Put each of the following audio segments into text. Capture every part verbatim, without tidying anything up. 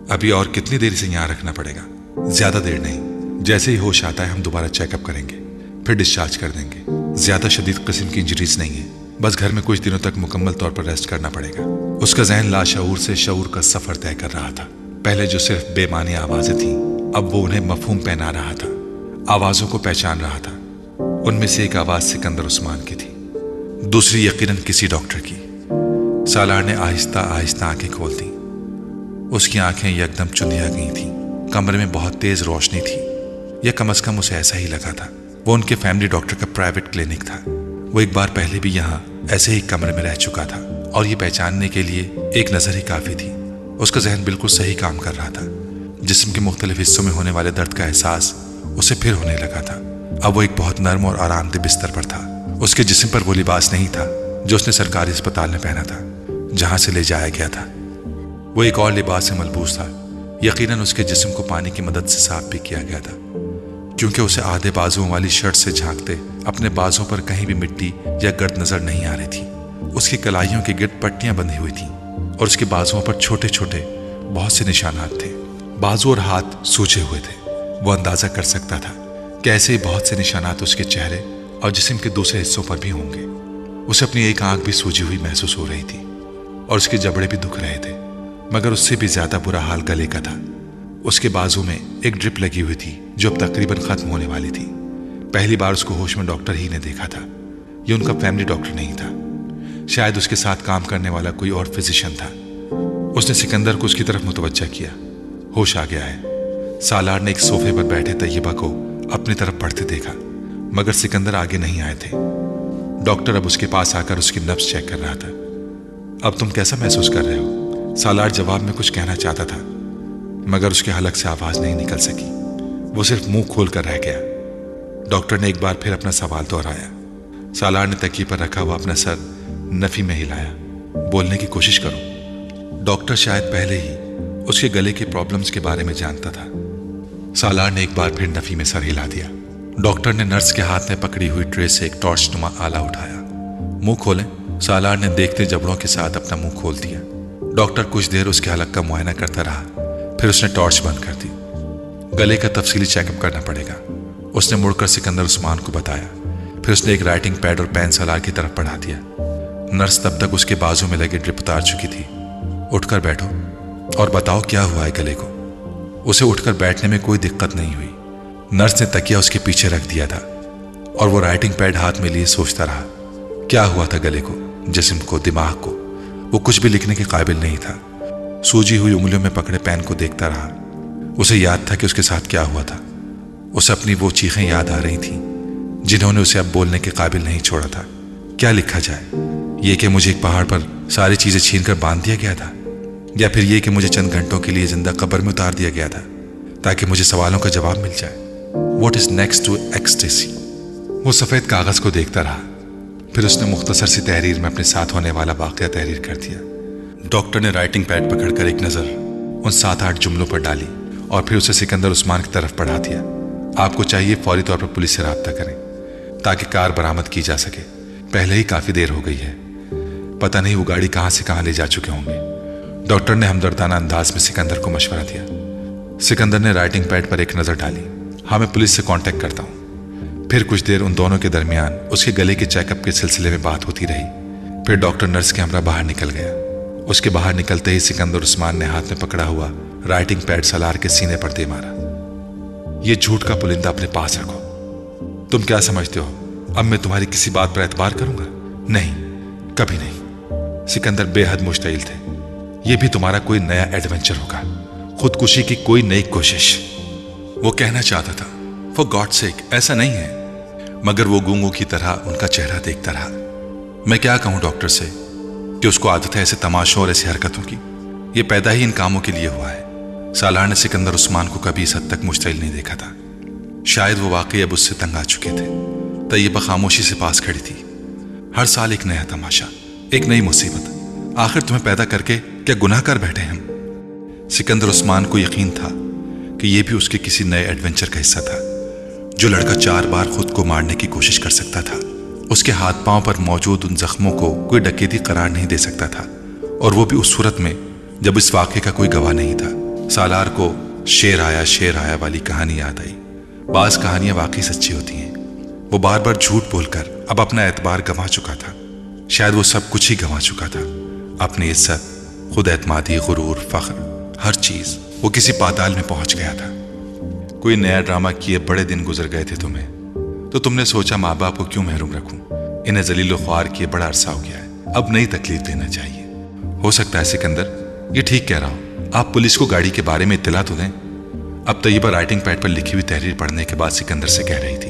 ابھی اور کتنی دیر سے یہاں رکھنا پڑے گا؟ زیادہ دیر نہیں، جیسے ہی ہوش آتا ہے ہم دوبارہ چیک اپ کریں گے، پھر ڈسچارج کر دیں گے۔ زیادہ شدید قسم کی انجریز نہیں ہے، بس گھر میں کچھ دنوں تک مکمل طور پر ریسٹ کرنا پڑے گا۔ اس کا ذہن لاشعور سے شعور کا سفر طے کر رہا تھا۔ پہلے جو صرف بے معنی آوازیں تھیں، اب وہ انہیں مفہوم پہنا رہا تھا، آوازوں کو پہچان رہا تھا۔ ان میں سے ایک آواز سکندر عثمان کی تھی، دوسری یقیناً کسی ڈاکٹر کی۔ سالار نے آہستہ آہستہ آنکھیں کھول دیں۔ اس کی آنکھیں یکدم چندیا گئی تھیں۔ کمرے میں بہت تیز روشنی تھی، یا کم از کم اسے ایسا ہی لگا تھا۔ وہ ان کے فیملی ڈاکٹر کا پرائیویٹ کلینک تھا۔ وہ ایک بار پہلے بھی یہاں ایسے ہی کمرے میں رہ چکا تھا، اور یہ پہچاننے کے لیے ایک نظر ہی کافی تھی۔ اس کا ذہن بالکل صحیح کام کر رہا تھا۔ جسم کے مختلف حصوں میں ہونے والے درد کا احساس اسے پھر ہونے لگا تھا۔ اب وہ ایک بہت نرم اور آرام دہ بستر پر تھا۔ اس کے جسم پر وہ لباس نہیں تھا جو اس نے سرکاری اسپتال میں پہنا تھا، جہاں سے لے جایا گیا تھا۔ وہ ایک اور لباس سے ملبوس تھا۔ یقیناً اس کے جسم کو پانی کی مدد سے صاف بھی کیا گیا تھا، کیونکہ اسے آدھے بازوؤں والی شرٹ سے جھانکتے اپنے بازوں پر کہیں بھی مٹی یا گرد نظر نہیں آ رہی تھی۔ اس کی کلائیوں کے گرد پٹیاں بندھی ہوئی تھیں، اور اس کے بازوؤں پر چھوٹے چھوٹے بہت سے نشانات تھے۔ بازو اور ہاتھ سوجے ہوئے تھے۔ وہ اندازہ کر سکتا تھا کہ ایسے ہی بہت سے نشانات اس کے چہرے اور جسم کے دوسرے حصوں پر بھی ہوں گے۔ اسے اپنی ایک آنکھ بھی سوجی ہوئی محسوس ہو رہی تھی، اور اس کے جبڑے بھی دکھ رہے تھے، مگر اس سے بھی زیادہ برا حال گلے کا تھا۔ اس کے بازو میں ایک ڈرپ لگی ہوئی تھی جو اب تقریباً ختم ہونے والی تھی۔ پہلی بار اس کو ہوش میں ڈاکٹر ہی نے دیکھا تھا۔ یہ ان کا فیملی ڈاکٹر نہیں تھا، شاید اس کے ساتھ کام کرنے والا کوئی اور فزیشین تھا۔ اس نے سکندر کو اس کی طرف متوجہ کیا۔ ہوش آ گیا ہے۔ سالار نے ایک صوفے پر بیٹھے طیبہ کو اپنی طرف بڑھتے دیکھا، مگر سکندر آگے نہیں آئے تھے۔ ڈاکٹر اب اس کے پاس آ کر اس کی نبض چیک کر رہا تھا۔ اب تم کیسا محسوس کر رہے ہو؟ سالار جواب میں کچھ کہنا چاہتا تھا، مگر اس کے حلق سے آواز نہیں نکل سکی۔ وہ صرف منہ کھول کر رہ گیا۔ ڈاکٹر نے ایک بار پھر اپنا سوال دہرایا۔ سالار نے تکیے پر رکھا ہوا اپنا سر نفی میں ہلایا۔ بولنے کی کوشش کرو۔ ڈاکٹر شاید پہلے ہی اس کے گلے کے پرابلمز کے بارے میں جانتا تھا۔ سالار نے ایک بار پھر نفی میں سر ہلا دیا۔ ڈاکٹر نے نرس کے ہاتھ میں پکڑی ہوئی ٹرے سے ایک ٹارچ نما آلہ اٹھایا۔ منہ کھولیں۔ سالار نے دیکھتے جبڑوں کے ساتھ اپنا منہ کھول دیا۔ ڈاکٹر کچھ دیر اس کے حلق کا معائنہ کرتا رہا، پھر اس نے ٹارچ بند کر دی۔ گلے کا تفصیلی چیک اپ کرنا پڑے گا، اس نے مڑ کر سکندر عثمان کو بتایا۔ پھر اس نے ایک رائٹنگ پیڈ اور پین سالار کی طرف بڑھا دیا۔ نرس تب تک اس کے بازو میں لگے ڈرپ اتار چکی تھی۔ اٹھ کر بیٹھو اور بتاؤ کیا ہوا ہے گلے کو۔ اسے اٹھ کر بیٹھنے میں کوئی دقت نہیں ہوئی۔ نرس نے تکیہ اس کے پیچھے رکھ دیا تھا، اور وہ رائٹنگ پیڈ ہاتھ میں لیے سوچتا رہا۔ کیا ہوا تھا گلے کو، جسم کو، دماغ کو؟ وہ کچھ بھی لکھنے کے قابل نہیں تھا۔ سوجی ہوئی انگلیوں میں پکڑے پین کو دیکھتا رہا۔ اسے یاد تھا کہ اس کے ساتھ کیا ہوا تھا۔ اسے اپنی وہ چیخیں یاد آ رہی تھیں جنہوں نے اسے اب بولنے کے قابل نہیں چھوڑا تھا۔ کیا لکھا جائے؟ یہ کہ مجھے ایک پہاڑ پر ساری چیزیں چھین کر باندھ دیا گیا تھا، یا پھر یہ کہ مجھے چند گھنٹوں کے لیے زندہ قبر میں اتار دیا گیا تھا تاکہ مجھے سوالوں کا جواب مل جائے۔ What is next to ecstasy? وہ سفید کاغذ کو دیکھتا رہا، پھر اس نے مختصر سی تحریر میں اپنے ساتھ ہونے والا واقعہ تحریر کر دیا۔ ڈاکٹر نے رائٹنگ پیڈ پکڑ کر ایک نظر ان سات آٹھ جملوں پر ڈالی، اور پھر اسے سکندر عثمان کی طرف بڑھا دیا۔ آپ کو چاہیے فوری طور پر پولیس سے رابطہ کریں تاکہ کار برآمد کی جا سکے۔ پہلے ہی کافی دیر ہو گئی ہے، پتہ نہیں وہ گاڑی کہاں سے کہاں لے جا چکے ہوں گے۔ ڈاکٹر نے ہمدردانہ انداز میں سکندر کو مشورہ دیا۔ سکندر نے رائٹنگ پیڈ پر ایک نظر ڈالی۔ ہاں، میں پولیس سے کانٹیکٹ کرتا ہوں۔ پھر کچھ دیر ان دونوں کے درمیان اس کے گلے کے چیک اپ کے سلسلے میں بات ہوتی رہی۔ پھر ڈاکٹر نرس کے ہمراہ باہر نکل گیا۔ اس کے باہر نکلتے ہی سکندر عثمان نے ہاتھ میں پکڑا ہوا رائٹنگ پیڈ سالار کے سینے پر دے مارا۔ یہ جھوٹ کا پلندہ اپنے پاس رکھو۔ تم کیا سمجھتے ہو اب میں تمہاری کسی بات پر اعتبار کروں گا؟ نہیں، کبھی نہیں۔ سکندر بے حد مشتعل تھے۔ یہ بھی تمہارا کوئی نیا ایڈونچر ہوگا، خودکشی کی کوئی نئی کوشش۔ وہ کہنا چاہتا تھا فار گاڈ سیک ایسا نہیں ہے، مگر وہ گونگوں کی طرح ان کا چہرہ دیکھتا رہا۔ میں کیا کہوں ڈاکٹر سے کہ اس کو عادت ہے ایسے تماشوں اور ایسی حرکتوں کی؟ یہ پیدا ہی ان کاموں کے لیے ہوا ہے۔ سالار نے سکندر عثمان کو کبھی اس حد تک مشتعل نہیں دیکھا تھا۔ شاید وہ واقعی اب اس سے تنگ آ چکے تھے۔ طیبہ خاموشی سے پاس کھڑی تھی۔ ہر سال ایک نیا تماشا، ایک نئی مصیبت، آخر تمہیں پیدا کر کے کیا گناہ کر بیٹھے ہم؟ سکندر عثمان کو یقین تھا کہ یہ بھی اس کے کسی نئے ایڈونچر کا حصہ تھا۔ جو لڑکا چار بار خود کو مارنے کی کوشش کر سکتا تھا، اس کے ہاتھ پاؤں پر موجود ان زخموں کو کوئی ڈکیتی قرار نہیں دے سکتا تھا، اور وہ بھی اس صورت میں جب اس واقعے کا کوئی گواہ نہیں تھا۔ سالار کو شیر آیا شیر آیا والی کہانی یاد آئی۔ بعض کہانیاں واقعی سچی ہوتی ہیں۔ وہ بار بار جھوٹ بول کر اب اپنا اعتبار گنوا چکا تھا، شاید وہ سب کچھ ہی گنوا چکا تھا، اپنی عزت، خود اعتمادی، غرور، فخر، ہر چیز۔ وہ کسی پاتال میں پہنچ گیا تھا۔ کوئی نیا ڈرامہ کیے بڑے دن گزر گئے تھے تمہیں، تو تم نے سوچا ماں باپ کو کیوں محروم رکھوں، انہیں ذلیل و خوار کیے بڑا عرصہ ہو گیا ہے، اب نئی تکلیف دینا چاہیے۔ ہو سکتا ہے سکندر یہ ٹھیک کہہ رہا ہو، آپ پولیس کو گاڑی کے بارے میں اطلاع تو دیں۔ اب طیبہ رائٹنگ پیڈ پر لکھی ہوئی تحریر پڑھنے کے بعد سکندر سے کہہ رہی تھی،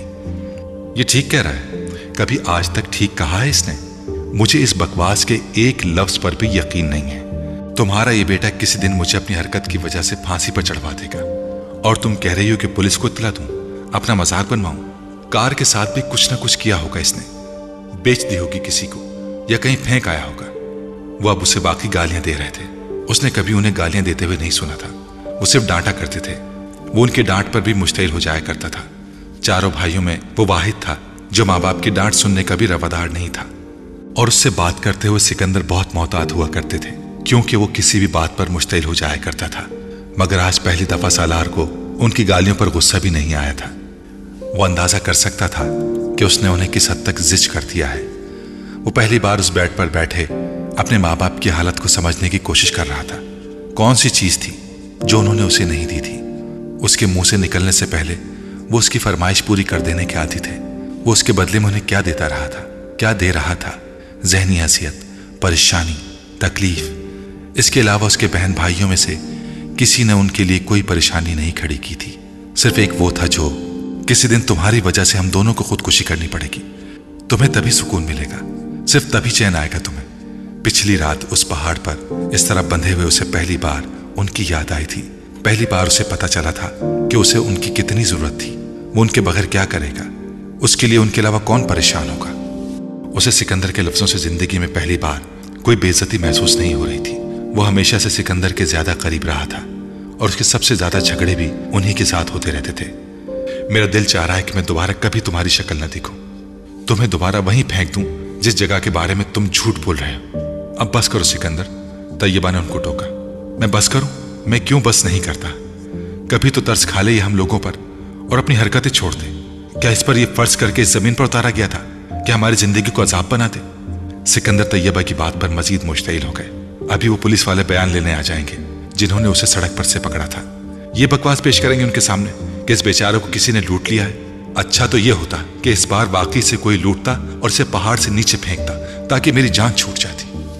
یہ ٹھیک کہہ رہا ہے، کبھی آج تک ٹھیک کہا ہے اس نے؟ مجھے اس بکواس کے ایک لفظ پر بھی یقین نہیں ہے۔ تمہارا یہ بیٹا کسی دن مجھے اپنی حرکت کی وجہ سے پھانسی پر چڑھوا دے گا، اور تم کہہ رہی ہو کہ پولیس کو اطلاع دوں، اپنا مذاق بنواؤں۔ کار کے ساتھ بھی کچھ نہ کچھ کیا ہوگا اس نے، بیچ دی ہوگی کسی کو، یا کہیں پھینک آیا ہوگا۔ وہ اب اسے باقی گالیاں دے رہے تھے، اس نے کبھی انہیں گالیاں دیتے ہوئے نہیں سنا تھا، وہ صرف ڈانٹا کرتے تھے۔ وہ ان کے ڈانٹ پر بھی مشتعل ہو جایا کرتا تھا۔ چاروں بھائیوں میں وہ واحد تھا جو ماں باپ کی ڈانٹ سننے کا بھی روادار نہیں تھا، اور اس سے بات کرتے ہوئے سکندر بہت محتاط ہوا کرتے تھے، کیونکہ وہ کسی بھی بات پر مشتعل ہو جایا کرتا تھا۔ مگر آج پہلی دفعہ سالار کو ان کی گالیوں پر غصہ بھی نہیں آیا تھا۔ وہ اندازہ کر سکتا تھا کہ اس نے انہیں کس حد تک زج کر دیا ہے۔ وہ پہلی بار اس بیڈ پر بیٹھے اپنے ماں باپ کی حالت کو سمجھنے کی کوشش کر رہا تھا۔ کون سی چیز تھی جو انہوں نے اسے نہیں دی تھی؟ اس کے منہ سے نکلنے سے پہلے وہ اس کی فرمائش پوری کر دینے کے عادی تھے۔ وہ اس کے بدلے میں انہیں کیا دیتا رہا تھا، کیا دے رہا تھا؟ ذہنی حیثیت، پریشانی، تکلیف۔ اس کے علاوہ اس کے بہن بھائیوں میں سے کسی نے ان کے لیے کوئی پریشانی نہیں کھڑی کی تھی۔ صرف ایک وہ تھا جو کسی دن تمہاری وجہ سے ہم دونوں کو خودکشی کرنی پڑے گی، تمہیں تبھی سکون ملے گا، صرف تبھی چین آئے گا تمہیں۔ پچھلی رات اس پہاڑ پر اس طرح بندھے ہوئے اسے پہلی بار ان کی یاد آئی تھی، پہلی بار اسے پتا چلا تھا کہ اسے ان کی کتنی ضرورت تھی۔ وہ ان کے بغیر کیا کرے گا، اس کے لیے ان کے علاوہ کون پریشان ہوگا۔ اسے سکندر کے لفظوں سے زندگی میں پہلی بار کوئی بے عزتی محسوس نہیں ہو رہی تھی۔ وہ ہمیشہ سے سکندر کے زیادہ قریب رہا تھا، اور اس کے سب سے زیادہ جھگڑے بھی انہی کے ساتھ ہوتے رہتے تھے۔ میرا دل چاہ رہا ہے کہ میں دوبارہ کبھی تمہاری شکل نہ دیکھوں، تمہیں دوبارہ وہیں پھینک دوں جس جگہ کے بارے میں تم جھوٹ بول رہے ہو۔ اب بس کرو سکندر، طیبہ نے ان کو ٹوکا۔ میں بس کروں؟ میں کیوں بس نہیں کرتا؟ کبھی تو ترس کھا لے یہ ہم لوگوں پر اور اپنی حرکتیں چھوڑ دے۔ کیا اس پر یہ فرض کر کے اس زمین پر اتارا گیا تھا کہ ہماری زندگی کو عذاب بنا دے؟ سکندر طیبہ کی بات پر مزید مشتعل ہو گئے۔ ابھی وہ پولیس والے بیان لینے آ جائیں گے جنہوں نے اسے سڑک پر سے پکڑا تھا۔ یہ بکواس پیش کریں گے ان کے سامنے کہ اس بیچارے کو کسی نے لوٹ لیا ہے۔ اچھا تو یہ ہوتا کہ اس بار واقعی سے کوئی لوٹتا اور اسے پہاڑ سے نیچے پھینکتا تاکہ میری جان چھوٹ جاتی۔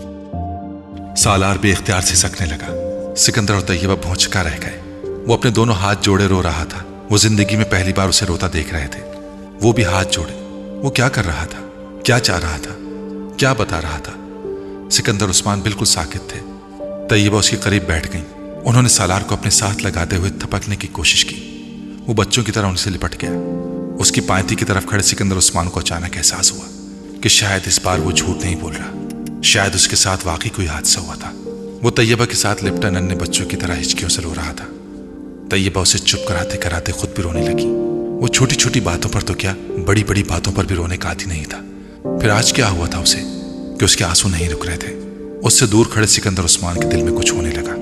سالار بے اختیار سے سکنے لگا۔ سکندر اور طیبہ بھونچکا رہ گئے۔ وہ اپنے دونوں ہاتھ جوڑے رو رہا تھا۔ وہ زندگی میں پہلی بار اسے روتا دیکھ رہے تھے۔ وہ بھی ہاتھ جوڑے۔ وہ کیا کر رہا تھا؟ کیا چاہ رہا تھا؟ کیا بتا رہا تھا؟ سکندر عثمان بالکل ساکت تھے۔ طیبہ اس کے قریب بیٹھ گئیں۔ انہوں نے سالار کو اپنے ساتھ لگاتے ہوئے تھپکنے کی کوشش کی۔ وہ بچوں کی طرح ان سے لپٹ گیا۔ اس کی پائنتی کی طرف کھڑے سکندر عثمان کو اچانک احساس ہوا کہ شاید اس بار وہ جھوٹ نہیں بول رہا، شاید اس کے ساتھ واقعی کوئی حادثہ ہوا تھا۔ وہ طیبہ کے ساتھ لپٹا ننھے بچوں کی طرح ہچکیوں سے رو رہا تھا۔ طیبہ اسے چپ کراتے کراتے خود بھی رونے لگی۔ وہ چھوٹی چھوٹی باتوں پر تو کیا، بڑی بڑی باتوں پر بھی رونے کا عادی نہیں تھا۔ پھر آج کیا ہوا تھا اسے کہ اس کے آنسو نہیں رک رہے تھے؟ اس سے دور کھڑے سکندر عثمان کے دل میں کچھ ہونے لگا۔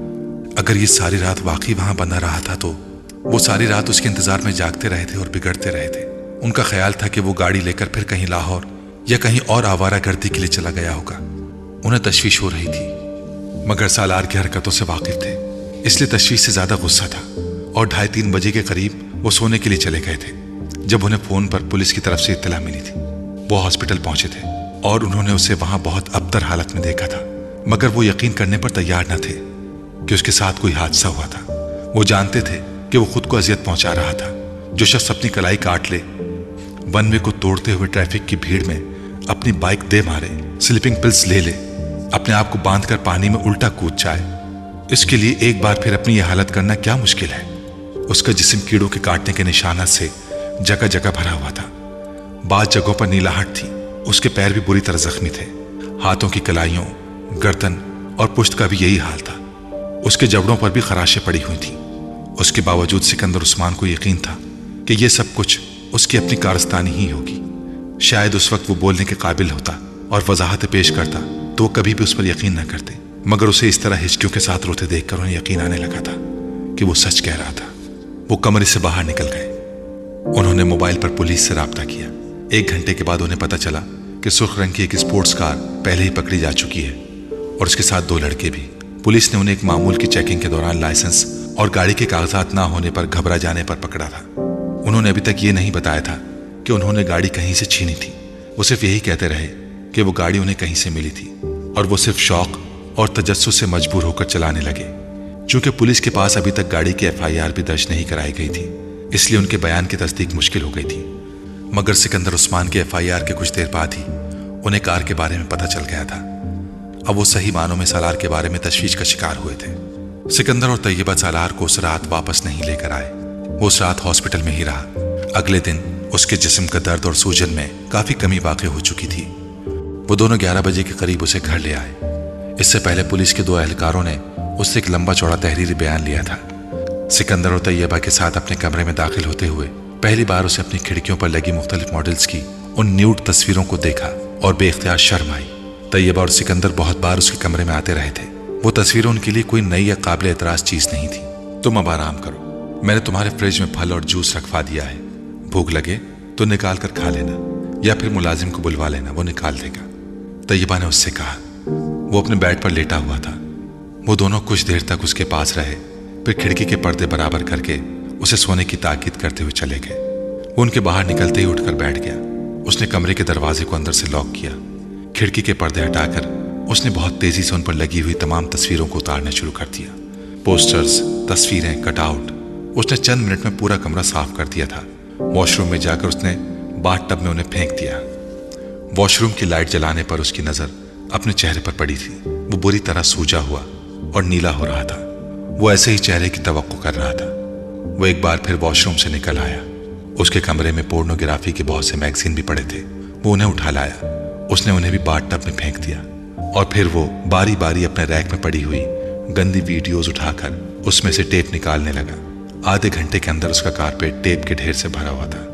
اگر یہ ساری رات واقعی وہاں بندھا رہا تھا تو وہ ساری رات اس کے انتظار میں جاگتے رہے تھے اور بگڑتے رہے تھے۔ ان کا خیال تھا کہ وہ گاڑی لے کر پھر کہیں لاہور یا کہیں اور آوارہ گردی کے لیے چلا گیا ہوگا۔ انہیں تشویش ہو رہی تھی، مگر سالار کی حرکتوں سے واقف تھے، اس لیے تشویش سے زیادہ غصہ تھا۔ اور ڈھائی تین بجے کے قریب وہ سونے کے لیے چلے گئے تھے جب انہیں فون پر پولیس کی طرف سے اطلاع ملی تھی۔ وہ ہاسپٹل پہنچے تھے اور انہوں نے اسے وہاں بہت ابتر حالت میں دیکھا تھا، مگر وہ یقین کرنے پر تیار نہ تھے کہ اس کے ساتھ کوئی حادثہ ہوا تھا۔ وہ جانتے تھے کہ وہ خود کو اذیت پہنچا رہا تھا۔ جو شخص اپنی کلائی کاٹ لے، ون وے کو توڑتے ہوئے ٹریفک کی بھیڑ میں اپنی بائک دے مارے، سلیپنگ پلز لے لے، اپنے آپ کو باندھ کر پانی میں الٹا کود جائے، اس کے لیے ایک بار پھر اپنی یہ حالت کرنا کیا مشکل ہے۔ اس کا جسم کیڑوں کے کاٹنے کے نشانات سے جگہ جگہ بھرا ہوا تھا۔ بعض جگہوں پر نیلاہٹ تھی۔ اس کے پیر بھی بری طرح زخمی تھے۔ ہاتھوں کی کلائیوں، گردن اور پشت کا بھی یہی حال تھا۔ اس کے جبڑوں پر بھی خراشیں پڑی ہوئی تھیں۔ اس کے باوجود سکندر عثمان کو یقین تھا کہ یہ سب کچھ اس کی اپنی کارستانی ہی ہوگی۔ شاید اس وقت وہ بولنے کے قابل ہوتا اور وضاحت پیش کرتا تو وہ کبھی بھی اس پر یقین نہ کرتے، मगर उसे इस तरह हिचकियों के साथ रोते देखकर उन्हें यकीन आने लगा था कि वो सच कह रहा था। वो कमरे से बाहर निकल गए। उन्होंने मोबाइल पर पुलिस से राब्ता किया। एक घंटे के बाद उन्हें पता चला कि सुर्ख रंग की एक स्पोर्ट्स कार पहले ही पकड़ी जा चुकी है और उसके साथ दो लड़के भी। पुलिस ने उन्हें एक मामूल की चेकिंग के दौरान लाइसेंस और गाड़ी के कागजात ना होने पर घबरा जाने पर पकड़ा था। उन्होंने अभी तक ये नहीं बताया था कि उन्होंने गाड़ी कहीं से छीनी थी। वो सिर्फ यही कहते रहे कि वो गाड़ी उन्हें कहीं से मिली थी और वो सिर्फ शौक और तजस्सुस से मजबूर होकर चलाने लगे। चूंकि पुलिस के पास अभी तक गाड़ी की एफ आई आर भी दर्ज नहीं कराई गई थी, इसलिए उनके बयान की तस्दीक मुश्किल हो गई थी। मगर सिकंदर उस्मान के एफ आई आर के कुछ देर बाद ही उन्हें कार के बारे में पता चल गया था। अब वो सही मानों में सालार के बारे में तशवीश का शिकार हुए थे। सिकंदर और तैयबा सालार को उस रात वापस नहीं लेकर आए। वो उस रात हॉस्पिटल में ही रहा। अगले दिन उसके जिस्म का दर्द और सूजन में काफी कमी वाक़ई हो चुकी थी। वो दोनों ग्यारह बजे के करीब उसे घर ले आए। इससे पहले पुलिस के दो एहलकारों ने उससे एक लंबा चौड़ा तहरीरी बयान लिया था। सिकंदर और तैयबा के साथ अपने कमरे में दाखिल होते हुए पहली बार उसे अपनी खिड़कियों पर लगी मुख्तलिफ मॉडल्स की उन न्यूड तस्वीरों को देखा और बेख्तियार शर्म आई। तैयबा और सिकंदर बहुत बार उसके कमरे में आते रहे थे। वो तस्वीरें उनके लिए कोई नई या काबिल एतराज चीज नहीं थी। तुम अब आराम करो, मैंने तुम्हारे फ्रिज में फल और जूस रखवा दिया है। भूख लगे तो निकाल कर खा लेना या फिर मुलाजिम को बुलवा लेना, वो निकाल देगा। तैयबा ने उससे कहा। वो अपने बेड पर लेटा हुआ था। वो दोनों कुछ देर तक उसके पास रहे, फिर खिड़की के पर्दे बराबर करके उसे सोने की ताकीद करते हुए चले गए। वो उनके बाहर निकलते ही उठकर बैठ गया। उसने कमरे के दरवाजे को अंदर से लॉक किया। खिड़की के पर्दे हटाकर उसने बहुत तेजी से उन पर लगी हुई तमाम तस्वीरों को उतारना शुरू कर दिया। पोस्टर्स, तस्वीरें, कटआउट। उसने चंद मिनट में पूरा कमरा साफ कर दिया था। वॉशरूम में जाकर उसने बाथ टब में उन्हें फेंक दिया। वॉशरूम की लाइट जलाने पर उसकी नजर अपने चेहरे पर पड़ी थी। वो बुरी तरह सूजा हुआ और नीला हो रहा था। वो ऐसे ही चेहरे की तवक्को कर रहा था। वो एक बार फिर वॉशरूम से निकल आया। उसके कमरे में पोर्नोग्राफी के बहुत से मैगजीन भी पड़े थे। वो उन्हें उठा लाया। उसने उन्हें भी बाथ टब में फेंक दिया और फिर वो बारी बारी अपने रैक में पड़ी हुई गंदी वीडियोस उठाकर उसमें से टेप निकालने लगा। आधे घंटे के अंदर उसका कारपेट टेप के ढेर से भरा हुआ था।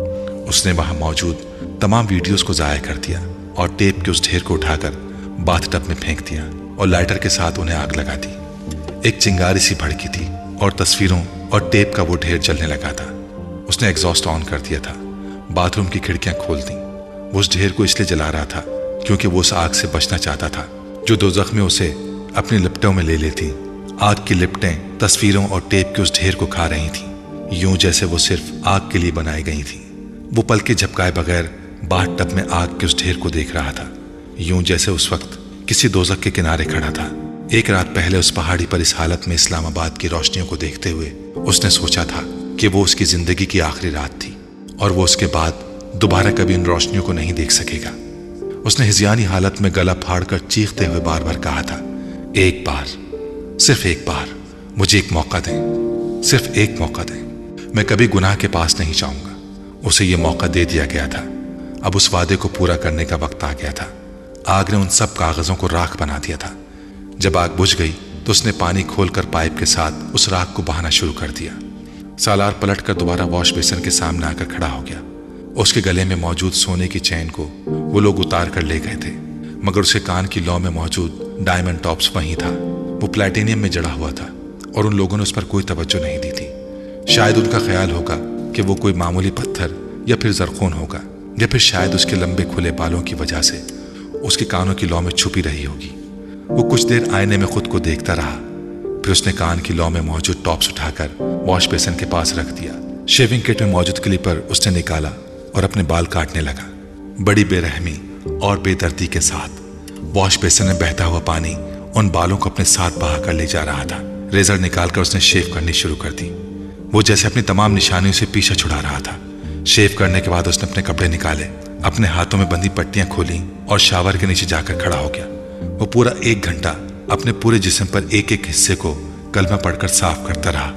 उसने वहां मौजूद तमाम वीडियोस को जाया कर दिया और टेप के उस ढेर को उठाकर बाथ टब में फेंक दिया और लाइटर के साथ उन्हें आग लगा दी। एक चिंगारी सी भड़की थी और तस्वीरों और टेप का वो ढेर जलने लगा था। उसने एग्जॉस्ट ऑन कर दिया था। बाथरूम की खिड़कियां खोल दी। वो उस ढेर को इसलिए जला रहा था क्योंकि वो उस आग से बचना चाहता था जो दो जख्में उसे अपनी लिपटों में ले लेती। आग की लिपटें तस्वीरों और टेप के उस ढेर को खा रही थी, यूं जैसे वो सिर्फ आग के लिए बनाई गई थी। वो पलके झपकाए बगैर बाथ टब में आग के उस ढेर को देख रहा था, यूं जैसे उस वक्त किसी दोजख के किनारे खड़ा था। एक रात पहले उस पहाड़ी पर इस हालत में इस्लामाबाद की रोशनियों को देखते हुए उसने सोचा था कि वो उसकी जिंदगी की आखिरी रात थी और वो उसके बाद दोबारा कभी उन रोशनियों को नहीं देख सकेगा। उसने हिज़यानी हालत में गला फाड़कर चीखते हुए बार बार कहा था, एक बार, सिर्फ एक बार मुझे एक मौका दें, सिर्फ एक मौका दें। मैं कभी गुनाह के पास नहीं जाऊंगा। उसे ये मौका दे दिया गया था। अब उस वादे को पूरा करने का वक्त आ गया था। आग ने उन सब कागजों को राख बना दिया था। जब आग बुझ गई तो उसने पानी खोलकर पाइप के साथ उस राख को बहाना शुरू कर दिया। सालार पलटकर दोबारा वॉश बेसिन के सामने आकर खड़ा हो गया। उसके गले में मौजूद सोने की चैन को वो लोग उतार कर ले गए थे, मगर उसके कान की लौ में मौजूद डायमंड टॉप्स वहीं था। वो प्लैटिनियम में जड़ा हुआ था और उन लोगों ने उस पर कोई तवज्जो नहीं दी थी। शायद उनका ख्याल होगा कि वो कोई मामूली पत्थर या फिर जरखून होगा, या फिर शायद उसके लंबे खुले बालों की वजह से उसके कानों की लौ में छुपी रही होगी। वो कुछ देर आईने में खुद को देखता रहा, फिर उसने कान की लौ में मौजूद टॉप्स उठाकर वॉश बेसिन के पास रख दिया। शेविंग किट में मौजूद क्लिपर उसने निकाला और अपने बाल काटने लगा। बड़ी बेरहमी और बेदर्दी के साथ वॉश बेसिन में बहता हुआ पानी उन बालों को अपने साथ बहा कर ले जा रहा था। रेजर निकालकर उसने शेव करनी शुरू कर दी। वो जैसे अपनी तमाम निशानियों से पीछा छुड़ा रहा था। शेव करने के बाद उसने अपने कपड़े निकाले, अपने हाथों में बंधी पट्टियां खोली और शावर के नीचे जाकर खड़ा हो गया। वो पूरा एक घंटा अपने पूरे जिस्म पर एक एक हिस्से को कलमा पढ़कर साफ करता रहा,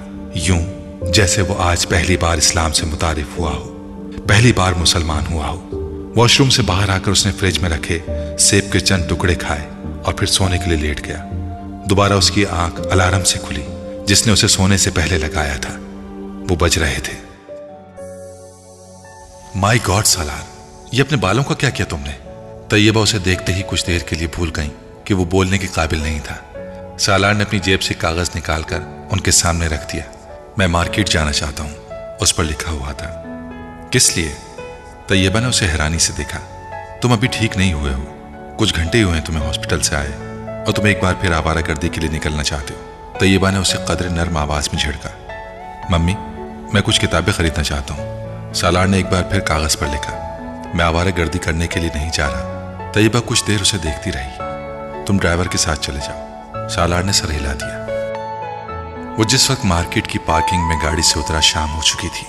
यूं जैसे वो आज पहली बार इस्लाम से मुतारिफ हुआ हो, पहली बार मुसलमान हुआ हो। वॉशरूम से बाहर आकर उसने फ्रिज में रखे सेब के चंद टुकड़े खाए और फिर सोने के लिए लेट गया। दोबारा उसकी आंख अलार्म से खुली जिसने उसे सोने से पहले लगाया था। वो बज रहे थे। माय गॉड सालार, ये अपने बालों का क्या किया तुमने? तैयबा उसे देखते ही कुछ देर के लिए भूल गई کہ وہ بولنے کے قابل نہیں تھا۔ سالار نے اپنی جیب سے کاغذ نکال کر ان کے سامنے رکھ دیا۔ میں مارکیٹ جانا چاہتا ہوں، اس پر لکھا ہوا تھا۔ کس لیے؟ طیبہ نے اسے حیرانی سے دیکھا۔ تم ابھی ٹھیک نہیں ہوئے ہو، کچھ گھنٹے ہی ہوئے ہیں تمہیں ہاسپٹل سے آئے، اور تم ایک بار پھر آوارہ گردی کے لیے نکلنا چاہتے ہو۔ طیبہ نے اسے قدر نرم آواز میں جھڑکا۔ ممی، میں کچھ کتابیں خریدنا چاہتا ہوں، سالار نے ایک بار پھر کاغذ پر لکھا۔ میں آوارہ گردی کرنے کے لیے نہیں جا رہا۔ طیبہ کچھ دیر اسے دیکھتی رہی۔ تم ڈرائیور کے ساتھ چلے جاؤ، سالار نے سر ہلا دیا۔ وہ جس وقت مارکیٹ کی پارکنگ میں گاڑی سے اترا شام ہو چکی تھی۔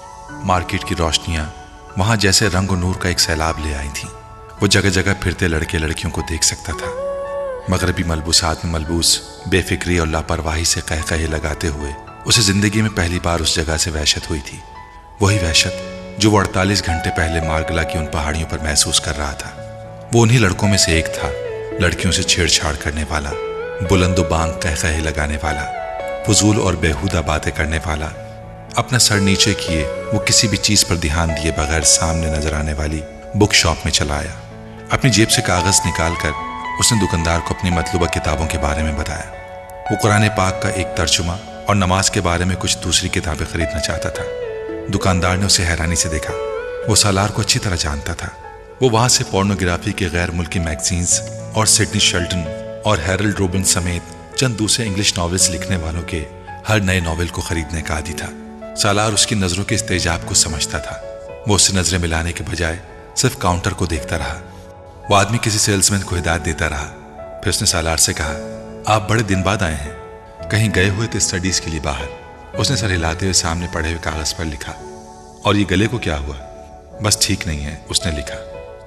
مارکیٹ کی روشنیاں وہاں جیسے رنگ و نور کا ایک سیلاب لے آئی تھیں۔ وہ جگہ جگہ پھرتے لڑکے لڑکیوں کو دیکھ سکتا تھا، مغربی ملبوسات میں ملبوس، بے فکری اور لاپرواہی سے قہقہے لگاتے ہوئے۔ اسے زندگی میں پہلی بار اس جگہ سے وحشت ہوئی تھی، وہی وحشت جو وہ اڑتالیس گھنٹے پہلے مارگلا کی ان پہاڑیوں پر محسوس کر رہا تھا۔ وہ انہی لڑکوں میں سے ایک تھا، لڑکیوں سے چھیڑ چھاڑ کرنے والا، بلند و بانگ قہقہے لگانے والا، فضول اور بیہودہ باتیں کرنے والا۔ اپنا سر نیچے کیے وہ کسی بھی چیز پر دھیان دیے بغیر سامنے نظر آنے والی بک شاپ میں چلا آیا۔ اپنی جیب سے کاغذ نکال کر اس نے دکاندار کو اپنی مطلوبہ کتابوں کے بارے میں بتایا۔ وہ قرآن پاک کا ایک ترجمہ اور نماز کے بارے میں کچھ دوسری کتابیں خریدنا چاہتا تھا۔ دکاندار نے اسے حیرانی سے دیکھا۔ وہ سالار کو اچھی طرح جانتا تھا۔ وہ وہاں سے پورنوگرافی کے غیر ملکی میگزینز اور سڈنی شیلٹن اور ہیرلڈ روبن سمیت چند دوسرے انگلش ناولز لکھنے والوں کے ہر نئے ناول کو خریدنے کا عادی تھا۔ سالار اس کی نظروں کے استعجاب کو سمجھتا تھا۔ وہ اس سے نظریں ملانے کے بجائے صرف کاؤنٹر کو دیکھتا رہا۔ وہ آدمی کسی سیلز مین کو ہدایت دیتا رہا۔ پھر اس نے سالار سے کہا، آپ بڑے دن بعد آئے ہیں، کہیں گئے ہوئے تھے اسٹڈیز کے لیے باہر؟ اس نے سر ہلاتے ہوئے سامنے پڑے ہوئے کاغذ پر لکھا۔ اور یہ گلے کو کیا ہوا؟ بس ٹھیک نہیں ہے، اس نے لکھا۔